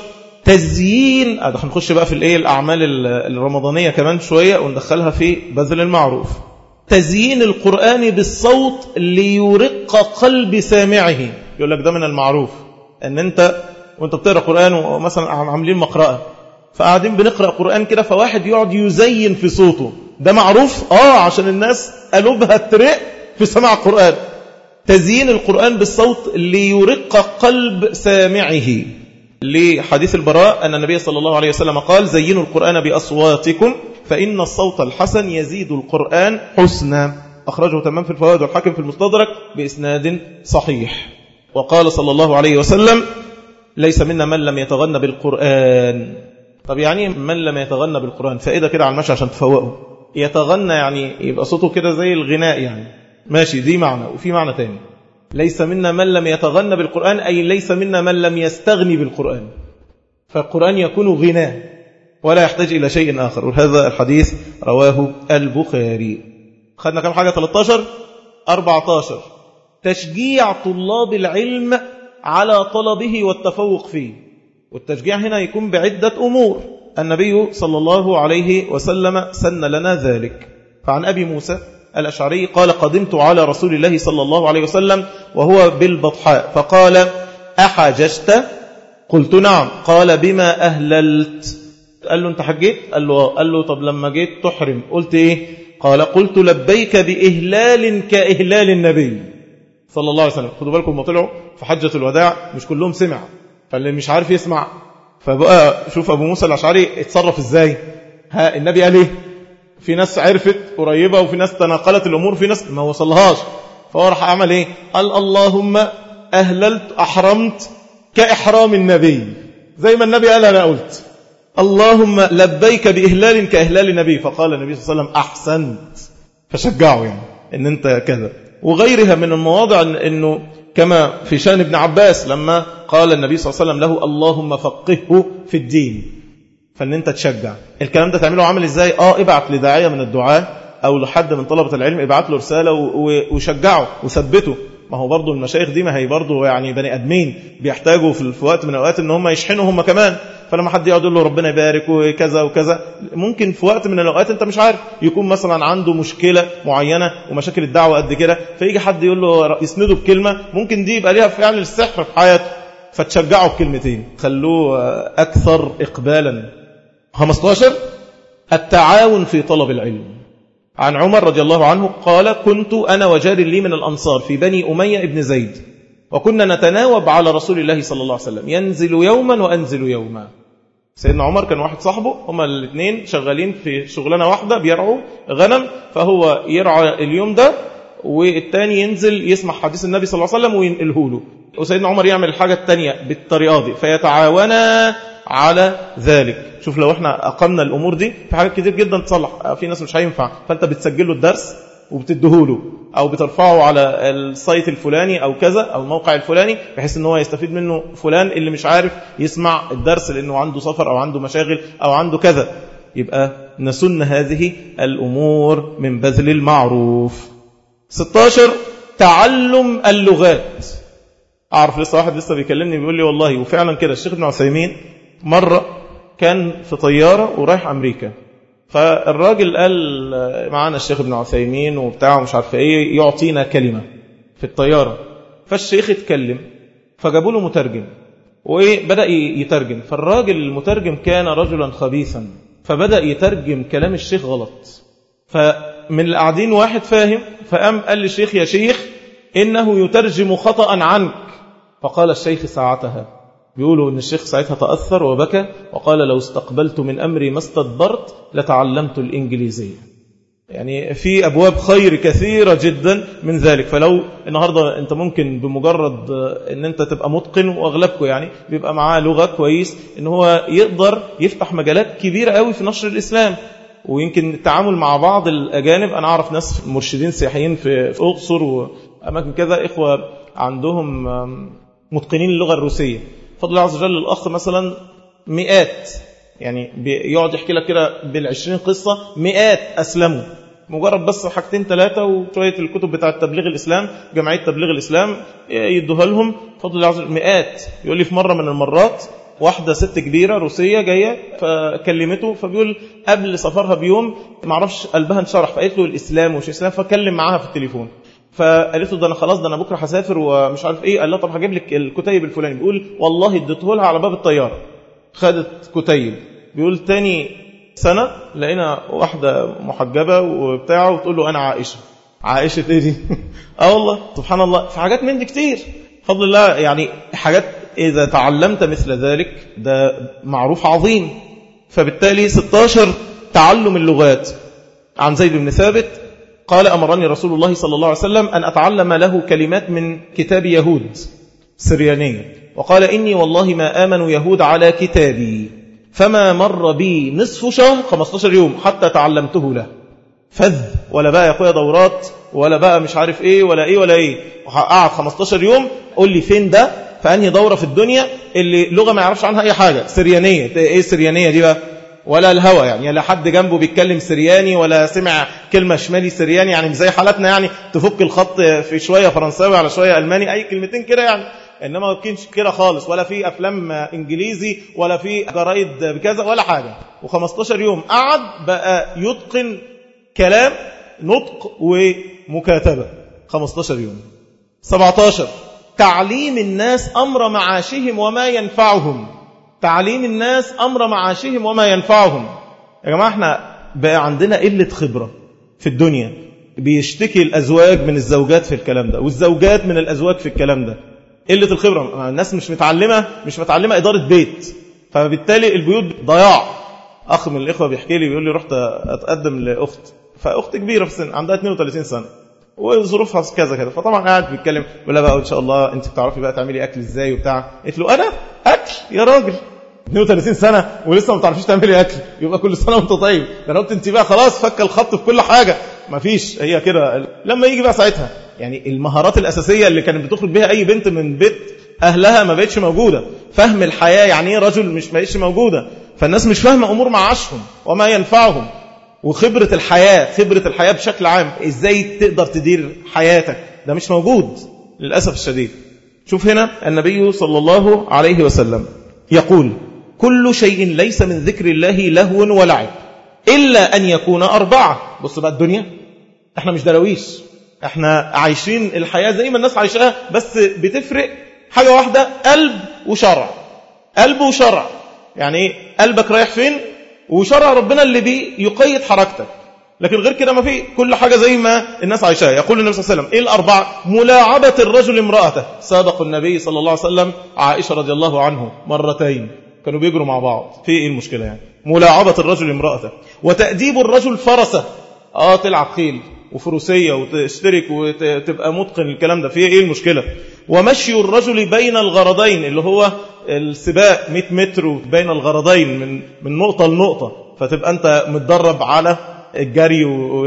تزيين. اه هنخش بقى في الايه الاعمال الرمضانيه كمان شويه وندخلها في بذل المعروف. تزيين القرآن بالصوت ليرق قلب سامعه. يقول لك ده من المعروف ان انت وانت بتقرا قرآن ومثلا عاملين مقرأة فقاعدين بنقرأ قرآن كده، فواحد يقعد يزين في صوته، ده معروف اه عشان الناس قلوبها ترق في سماع القرآن. تزيين القرآن بالصوت ليرق قلب سامعه، لحديث البراء أن النبي صلى الله عليه وسلم قال: زينوا القرآن بأصواتكم فإن الصوت الحسن يزيد القرآن حسنا. أخرجه تمام في الفوائد والحاكم في المستدرك بإسناد صحيح. وقال صلى الله عليه وسلم: ليس منا من لم يتغنى بالقرآن. طب يعني من لم يتغنى بالقرآن؟ فائدة كده على المشي عشان تفوقه. يتغنى يعني يبقى صوته كده زي الغناء يعني، ماشي، دي معنى. وفي معنى تاني: ليس منا من لم يتغنى بالقرآن، أي ليس منا من لم يستغني بالقرآن. فالقرآن يكون غناء ولا يحتاج إلى شيء آخر. وهذا الحديث رواه البخاري. خدنا كم حاجة؟ ثلاثة عشر. أربعة عشر تشجيع طلاب العلم على طلبه والتفوق فيه. والتشجيع هنا يكون بعدة أمور. النبي صلى الله عليه وسلم سن لنا ذلك. فعن أبي موسى الأشعري قال: قدمت على رسول الله صلى الله عليه وسلم وهو بالبطحاء فقال: أحججت؟ قلت: نعم. قال: بما أهللت؟ قال له: أنت حجيت؟ قال له: قال له: طب لما جيت تحرم قلت إيه؟ قال: قلت لبيك بإهلال كإهلال النبي صلى الله عليه وسلم. خدوا بالكم ما طلعوا في حجة الوداع مش كلهم سمع، فاللي مش عارف يسمع. فبقى شوف أبو موسى الأشعري اتصرف إزاي. ها النبي قال إيه؟ في ناس عرفت قريبة وفي ناس تناقلت الأمور في ناس ما وصلهاش. فهو راح عمل إيه؟ قال: اللهم أهللت أحرمت كإحرام النبي، زي ما النبي قال أنا قلت. اللهم لبيك بإهلال كإهلال النبي. فقال النبي صلى الله عليه وسلم: أحسنت. فشجعوا يعني إن أنت كذا. وغيرها من المواضع إنه كما في شأن ابن عباس لما قال النبي صلى الله عليه وسلم له: اللهم فقهه في الدين. فان انت تشجع. الكلام ده تعمله عمل ازاي؟ اه ابعت لداعية من الدعاء او لحد من طلبة العلم، ابعت له رسالة وشجعه وثبته. ما هو برضو المشايخ دي ما هي برضو يعني بني ادمين بيحتاجوا في وقت من الاوقات ان هم يشحنوا هم كمان. فلما حد يقعد يقول له ربنا يبارك وكذا وكذا، ممكن في وقت من الاوقات انت مش عارف يكون مثلا عنده مشكلة معينة ومشاكل الدعوة قد كده، فيجي حد يقول له يسنده بكلمة ممكن دي يبقى ليها فعل السحر في حياته، فتشجعه بكلمتين خلوه اكثر اقبالا. خمسة عشر التعاون في طلب العلم. عن عمر رضي الله عنه قال: كنت أنا وجار لي من الأنصار في بني أمية ابن زيد، وكنا نتناوب على رسول الله صلى الله عليه وسلم، ينزل يوما وأنزل يوما. سيدنا عمر كان واحد صاحبه، هما الاثنين شغالين في شغلانة واحدة بيرعوا غنم، فهو يرعى اليوم ده والتاني ينزل يسمع حديث النبي صلى الله عليه وسلم وينقله له، وسيدنا عمر يعمل الحاجة التانية بالطريقة دي، فيتعاونا على ذلك. شوف لو احنا أقمنا الأمور دي في حاجات كتير جدا تصلح. في ناس مش هينفع، فأنت بتسجله الدرس وبتدهوله أو بترفعه على السايت الفلاني أو كذا أو الموقع الفلاني، بحيث أنه يستفيد منه فلان اللي مش عارف يسمع الدرس لأنه عنده سفر أو عنده مشاغل أو عنده كذا. يبقى نسن هذه الأمور من بذل المعروف. ستة عشر تعلم اللغات. أعرف لسه واحد لسه بيكلمني بيقول لي والله وفعلا كده الشيخ ابن عثيمين مرة كان في طيارة ورايح أمريكا، فالراجل قال معانا الشيخ ابن عثيمين وبتاعه مش عارف ايه يعطينا كلمة في الطيارة. فالشيخ اتكلم فجابوا له مترجم وبدأ يترجم، فالراجل المترجم كان رجلا خبيثا فبدأ يترجم كلام الشيخ غلط. فمن القاعدين واحد فاهم فقام قال للشيخ يا شيخ إنه يترجم خطأ عنك. فقال الشيخ ساعتها، بيقولوا إن الشيخ ساعتها تأثر وبكى وقال لو استقبلت من أمري ما استدبرت لتعلمت الإنجليزية. يعني في أبواب خير كثيرة جدا من ذلك. فلو النهاردة أنت ممكن بمجرد أن أنت تبقى متقن، وأغلبكم يعني بيبقى معاه لغة كويس، أن هو يقدر يفتح مجالات كبيرة قوي في نشر الإسلام. ويمكن التعامل مع بعض الأجانب، أنا أعرف ناس مرشدين سياحيين في أقصر وأماكن كذا، إخوة عندهم متقنين اللغة الروسية فضل الله عز وجل. الأخ مثلا مئات، يعني بيقعد يحكي لك كده بالعشرين قصة، مئات أسلموا مجرد بس حاجتين ثلاثة وشوية الكتب بتاعة تبليغ الإسلام، جمعية تبليغ الإسلام يدوها لهم فضل الله عز وجل. مئات. يقول لي في مرة من المرات واحدة ست كبيرة روسية جاية فكلمته، فبيقول قبل سفرها بيوم معرفش قلبها انشرح، فقالت له الإسلام وش إسلام، فكلم معاها في التليفون. فقالت له ده أنا خلاص ده أنا بكرة هسافر ومش عارف إيه. قال له طب هجيب لك الكتيب الفلاني. بيقول والله اديته لها على باب الطيارة، خدت كتيب. بيقول تاني سنة لقينا واحدة محجبة وبتاعه وتقول له أنا عائشة. عائشة إيه دي؟ آه والله سبحان الله. في حاجات من دي كتير فضل الله، يعني حاجات إذا تعلمت مثل ذلك ده معروف عظيم. فبالتالي ستة عشر تعلم اللغات. عن زيد بن ثابت قال أمرني رسول الله صلى الله عليه وسلم أن أتعلم له كلمات من كتاب يهود سريانية، وقال إني والله ما آمنوا يهود على كتابي فما مر بي نصف شهر خمسة عشر يوم حتى تعلمته له. فذ ولا بقى يا أخويا دورات ولا بقى مش عارف إيه ولا إيه ولا إيه، قعد خمسة عشر يوم. قول لي فين ده فأنهي دورة في الدنيا اللي لغة ما يعرفش عنها أي حاجة؟ سريانية. إيه سريانية دي بقى؟ ولا الهوى يعني، لا حد جنبه بيتكلم سرياني ولا سمع كلمة شمالي سرياني، يعني زي حالتنا يعني تفك الخط في شوية فرنساوي على شوية ألماني أي كلمتين كده يعني. إنما ما كانش كده خالص، ولا في أفلام إنجليزي ولا في جرايد بكذا ولا حاجة. وخمسة عشر يوم قعد بقى يتقن كلام نطق ومكاتبة. خمسة عشر يوم. سبعة عشر تعليم الناس أمر معاشهم وما ينفعهم. تعليم الناس أمر معاشهم وما ينفعهم. يا جماعة احنا بقى عندنا قلة خبرة في الدنيا، بيشتكي الأزواج من الزوجات في الكلام ده والزوجات من الأزواج في الكلام ده. قلة الخبرة، الناس مش متعلمة مش متعلمة إدارة بيت، فبالتالي البيوت ضياع. أخ من الإخوة بيحكي لي بيقول لي رحت أتقدم لأخت، فأخت كبيرة في السن عندها اثنين وثلاثين سنة وظروفها كذا كذا، فطبعا قاعد بيتكلم بيقول لها بقى إن شاء الله أنت بتعرفي بقى تعملي أكل إزاي وبتاع. قلت له أنا أكل يا راجل اثنين وثلاثين سنة ولسه ما بتعرفيش تعملي أكل؟ يبقى كل سنة وأنت طيب. ده أنا قلت أنت بقى خلاص فك الخط في كل حاجة. ما فيش، هي كده. لما يجي بقى ساعتها يعني المهارات الأساسية اللي كانت بتخرج بها أي بنت من بيت أهلها ما بقتش موجودة. فهم الحياة يعني ايه رجل مش بقتش موجودة. فالناس مش فاهمة أمور معاشهم وما ينفعهم. وخبرة الحياة، خبرة الحياة بشكل عام، إزاي تقدر تدير حياتك، ده مش موجود للأسف الشديد. شوف هنا النبي صلى الله عليه وسلم يقول كل شيء ليس من ذكر الله لهو ولعب إلا أن يكون أربعة. بص بقى الدنيا احنا مش درويش، احنا عايشين الحياة زي ما الناس عايشاها، بس بتفرق حاجة واحدة، قلب وشرع. قلب وشرع يعني ايه؟ قلبك رايح فين وشرع ربنا اللي بيه يقيد حركتك. لكن غير كده ما في، كل حاجة زي ما الناس عايشاها. يقول النبي صلى الله عليه وسلم ايه الأربعة؟ ملاعبة الرجل امرأته. سابق النبي صلى الله عليه وسلم عائشة رضي الله عنه مرتين، كانوا بيجروا مع بعض. في ايه المشكلة يعني؟ ملاعبة الرجل امرأته. وتأديب الرجل فرسه. اه تلعب خيل وفروسية وتشترك وتبقى متقن الكلام ده، فيه ايه المشكلة؟ ومشي الرجل بين الغرضين اللي هو السباق مئة متر بين الغرضين من من نقطة لنقطة، فتبقى انت متدرب على الجري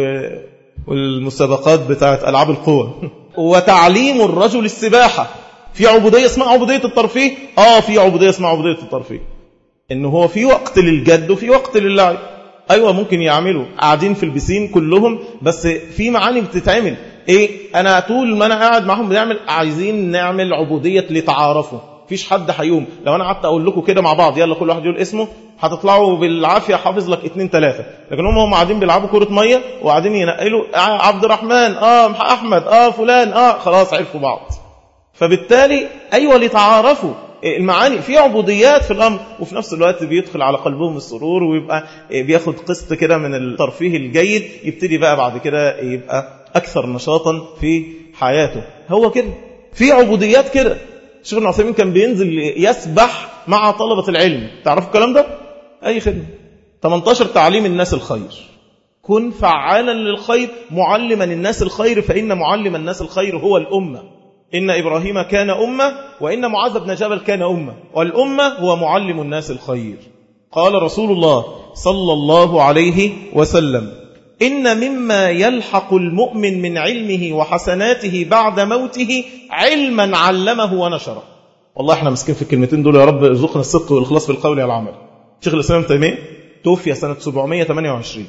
والمسابقات بتاعت ألعاب القوة. وتعليم الرجل السباحة. في عبودية اسمها عبودية الترفيه، اه في عبودية اسمها عبودية الترفيه، انه هو في وقت للجد وفي وقت للعب. ايوه ممكن يعملوا قاعدين في البسين كلهم، بس في معاني بتتعمل ايه، انا طول ما انا قاعد معهم بنعمل، عايزين نعمل عبودية لتعارفوا. فيش حد هيقوم لو انا قعدت اقول لكم كده مع بعض يلا كل واحد يقول اسمه، هتطلعوا بالعافيه حافظ لك اتنين تلاته، لكن هم هم قاعدين بيلعبوا كره ميه وقاعدين ينقلوا عبد الرحمن اه احمد اه فلان اه خلاص عرفوا بعض. فبالتالي ايوه لتعارفوا. المعاني في عبوديات في الامر، وفي نفس الوقت بيدخل على قلبهم السرور ويبقى بياخد قسط كده من الترفيه الجيد، يبتدي بقى بعد كده يبقى اكثر نشاطا في حياته. هو كده في عبوديات كده. الشيخ ابن عثيمين كان بينزل يسبح مع طلبة العلم، تعرفوا الكلام ده؟ أي خدمة. ثمانية عشر تعليم الناس الخير. كن فعالا للخير معلما الناس الخير، فإن معلم الناس الخير هو الأمة. إن إبراهيم كان أمة، وإن معاذ بن جبل كان أمة، والأمة هو معلم الناس الخير. قال رسول الله صلى الله عليه وسلم: إن مما يلحق المؤمن من علمه وحسناته بعد موته علما علمه ونشره. والله احنا مسكين في الكلمتين دول، يا رب ارزقنا الصدق والإخلاص في القول والعمل. شيخ الإسلام ابن تيمية توفي سنة سبعمائة وثمانية وعشرين،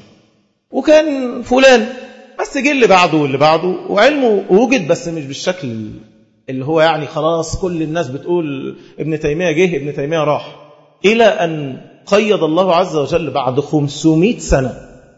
وكان فلان بس جه اللي بعده واللي بعده، وعلمه وجد بس مش بالشكل اللي هو يعني خلاص كل الناس بتقول ابن تيمية جه ابن تيمية راح، إلى أن قيد الله عز وجل بعد خمسمائة سنة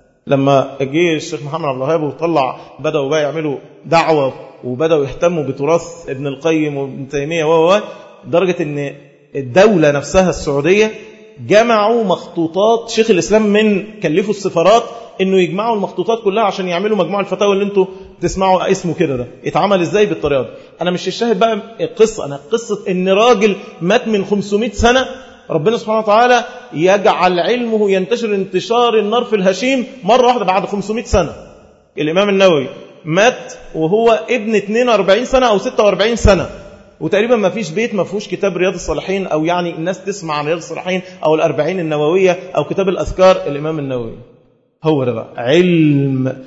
لما جه الشيخ محمد عبد الوهاب وطلع، بدأوا بقى يعملوا دعوة وبدأوا يهتموا بتراث ابن القيم وابن تيمية و درجة ان الدولة نفسها السعودية جمعوا مخطوطات شيخ الإسلام، من كلفوا السفارات انه يجمعوا المخطوطات كلها عشان يعملوا مجموعة الفتاوى اللي انتوا تسمعوا اسمه كده. ده اتعمل ازاي بالطريقة دي؟ انا مش الشاهد بقى القصة، انا قصة ان راجل مات من خمسمائة سنة، ربنا سبحانه وتعالى يجعل علمه ينتشر انتشار النار في الهشيم مرة واحدة بعد خمسمائة سنة. الإمام النووي مات وهو ابن اثنين وأربعين سنة أو ستة وأربعين سنة، وتقريبا ما فيش بيت ما فيهوش كتاب رياض الصالحين، أو يعني الناس تسمع عن رياض الصالحين أو الأربعين النووية أو كتاب الأذكار. الإمام النووي هو ده بقى علم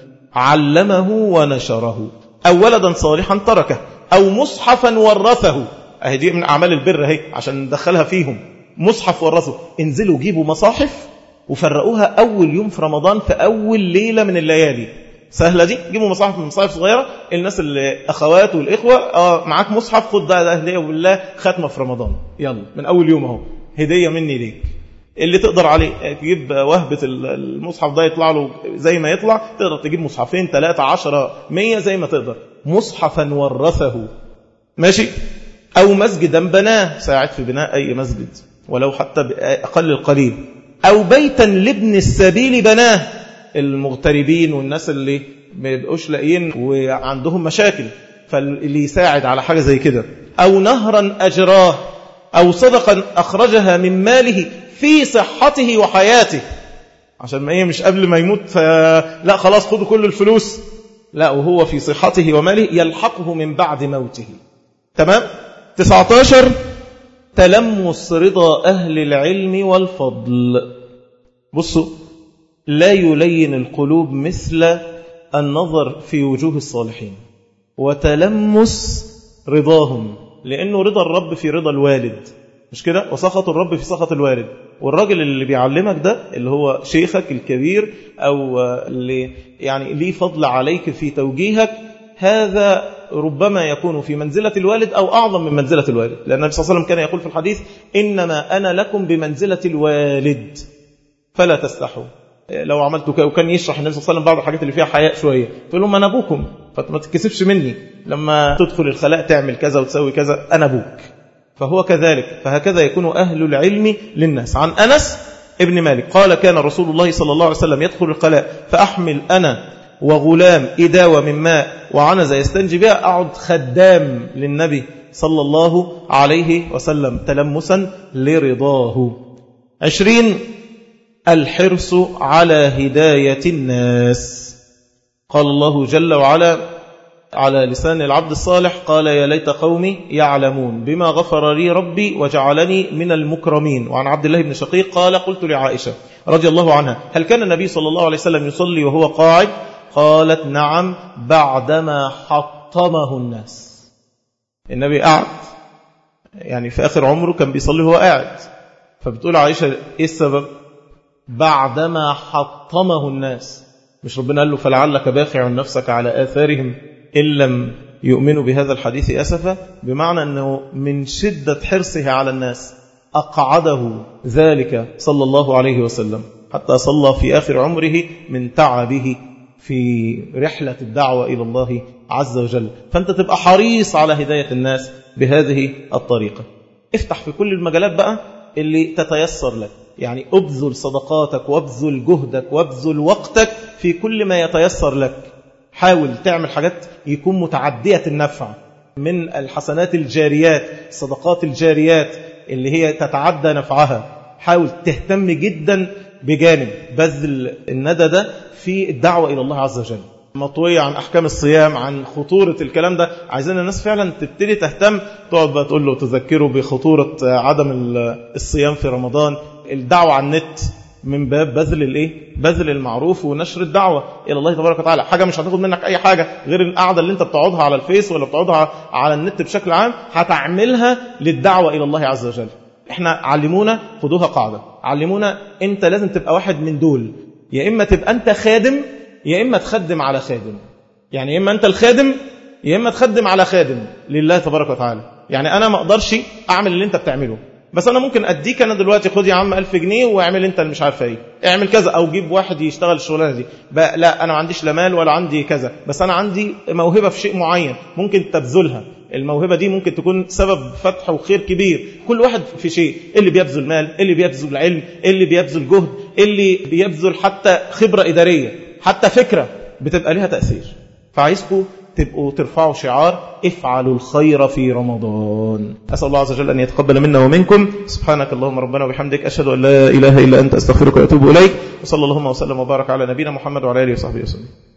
علمه ونشره، أو ولدا صالحا تركه، أو مصحفا ورثه. أهي دي من أعمال البر اهي عشان ندخلها فيهم. مصحف ورثه، انزلوا جيبوا مصاحف وفرقوها أول يوم في رمضان في أول ليلة من الليالي. سهلة دي، جيبوا مصاحف من مصاحف صغيرة، الناس الأخوات والإخوة آه معاك مصحف، خد ده هدية بالله ختمة في رمضان، يلا من أول يوم اهو هدية مني ليك. اللي تقدر عليه تجيب وهبة المصحف ده يطلع له زي ما يطلع، تقدر تجيب مصحفين ثلاثة عشرة مية زي ما تقدر. مصحفا ورثه، ماشي. أو مسجدا بناه، ساعد في بناء أي مسجد ولو حتى أقل القليل. أو بيتا لابن السبيل بناه، المغتربين والناس اللي ما يبقوش لاقيين وعندهم مشاكل، فاللي يساعد على حاجة زي كده. أو نهرا أجراه، أو صدقا أخرجها من ماله في صحته وحياته، عشان ما هي مش قبل ما يموت لا خلاص خدوا كل الفلوس، لا وهو في صحته وماله يلحقه من بعد موته. تمام. تسعة عشر تلمس رضا أهل العلم والفضل. بصوا، لا يلين القلوب مثل النظر في وجوه الصالحين وتلمس رضاهم، لأنه رضا الرب في رضا الوالد، مش كده؟ وسخط الرب في سخط الوالد. والراجل اللي بيعلمك ده اللي هو شيخك الكبير أو اللي يعني ليه فضل عليك في توجيهك، هذا ربما يكون في منزلة الوالد أو أعظم من منزلة الوالد، لأن النبي صلى الله عليه وسلم كان يقول في الحديث: إنما أنا لكم بمنزلة الوالد فلا تستحوا. لو عملت كده، وكان يشرح النبي صلى الله عليه وسلم بعض الحاجات اللي فيها حياء شوية، تقول لهم أنا أبوكم فما تتكسفش مني، لما تدخل الخلاء تعمل كذا وتسوي كذا، أنا أبوك. فهو كذلك، فهكذا يكون أهل العلم للناس. عن أنس ابن مالك قال: كان رسول الله صلى الله عليه وسلم يدخل الخلاء فأحمل أنا وغلام إداوة من ماء وعنزة يستنجي بها، أقعد خدام للنبي صلى الله عليه وسلم تلمسا لرضاه. عشرين الحرص على هداية الناس. قال الله جل وعلا على لسان العبد الصالح قال يا ليت قومي يعلمون بما غفر لي ربي وجعلني من المكرمين. وعن عبد الله بن شقيق قال قلت لعائشة رضي الله عنها هل كان النبي صلى الله عليه وسلم يصلي وهو قاعد؟ قالت نعم بعدما حطمه الناس. النبي قعد يعني في آخر عمره كان بيصلي وهو قاعد، فبتقول عائشة إيه السبب؟ بعدما حطمه الناس. مش ربنا قال له فلعلك باخع نفسك على آثارهم إن لم يؤمنوا بهذا الحديث أسفا، بمعنى أنه من شدة حرصه على الناس أقعده ذلك صلى الله عليه وسلم حتى صلى في آخر عمره من تعبه في رحلة الدعوة إلى الله عز وجل. فأنت تبقى حريص على هداية الناس بهذه الطريقة. افتح في كل المجالات بقى اللي تتيسر لك، يعني أبذل صدقاتك وابذل جهدك وابذل وقتك في كل ما يتيسر لك. حاول تعمل حاجات يكون متعدية النفع من الحسنات الجاريات، الصدقات الجاريات اللي هي تتعدى نفعها. حاول تهتم جدا بجانب بذل الندى ده في الدعوة إلى الله عز وجل. مطوية عن أحكام الصيام، عن خطورة الكلام ده. عايزين الناس فعلا تبتدي تهتم، تقعد بقى تقول له تذكره بخطورة عدم الصيام في رمضان. الدعوة على النت من باب بذل الايه بذل المعروف ونشر الدعوة إلى الله تبارك وتعالى. حاجة مش هتاخد منك أي حاجة غير القعدة اللي انت بتقعدها على الفيس ولا بتقعدها على النت بشكل عام، هتعملها للدعوة إلى الله عز وجل. احنا علمونا خدوها قاعدة، علمونا انت لازم تبقى واحد من دول، يا إما تبقى انت خادم يا إما تخدم على خادم. يعني يا إما انت الخادم يا إما تخدم على خادم لله تبارك وتعالى. يعني أنا ما أقدرش أعمل اللي انت بتعمله، بس أنا ممكن أديك أنا دلوقتي خد يا عم ألف جنيه واعمل أنت اللي مش عارف ايه، اعمل كذا، أو جيب واحد يشتغل الشغلانة دي. لا أنا ما عنديش لا مال ولا عندي كذا، بس أنا عندي موهبة في شيء معين ممكن تبذلها. الموهبة دي ممكن تكون سبب فتح وخير كبير. كل واحد في شيء، اللي بيبذل مال، اللي بيبذل علم، اللي بيبذل جهد، اللي بيبذل حتى خبرة إدارية، حتى فكرة بتبقى لها تأثير. فعايزكم تبقوا ترفعوا شعار افعلوا الخير في رمضان. أسأل الله عز وجل أن يتقبل منا ومنكم. سبحانك اللهم ربنا وبحمدك أشهد أن لا إله إلا أنت أستغفرك وأتوب إليك. وصلى اللهم وسلم وبارك على نبينا محمد وعلى آله وصحبه وسلم.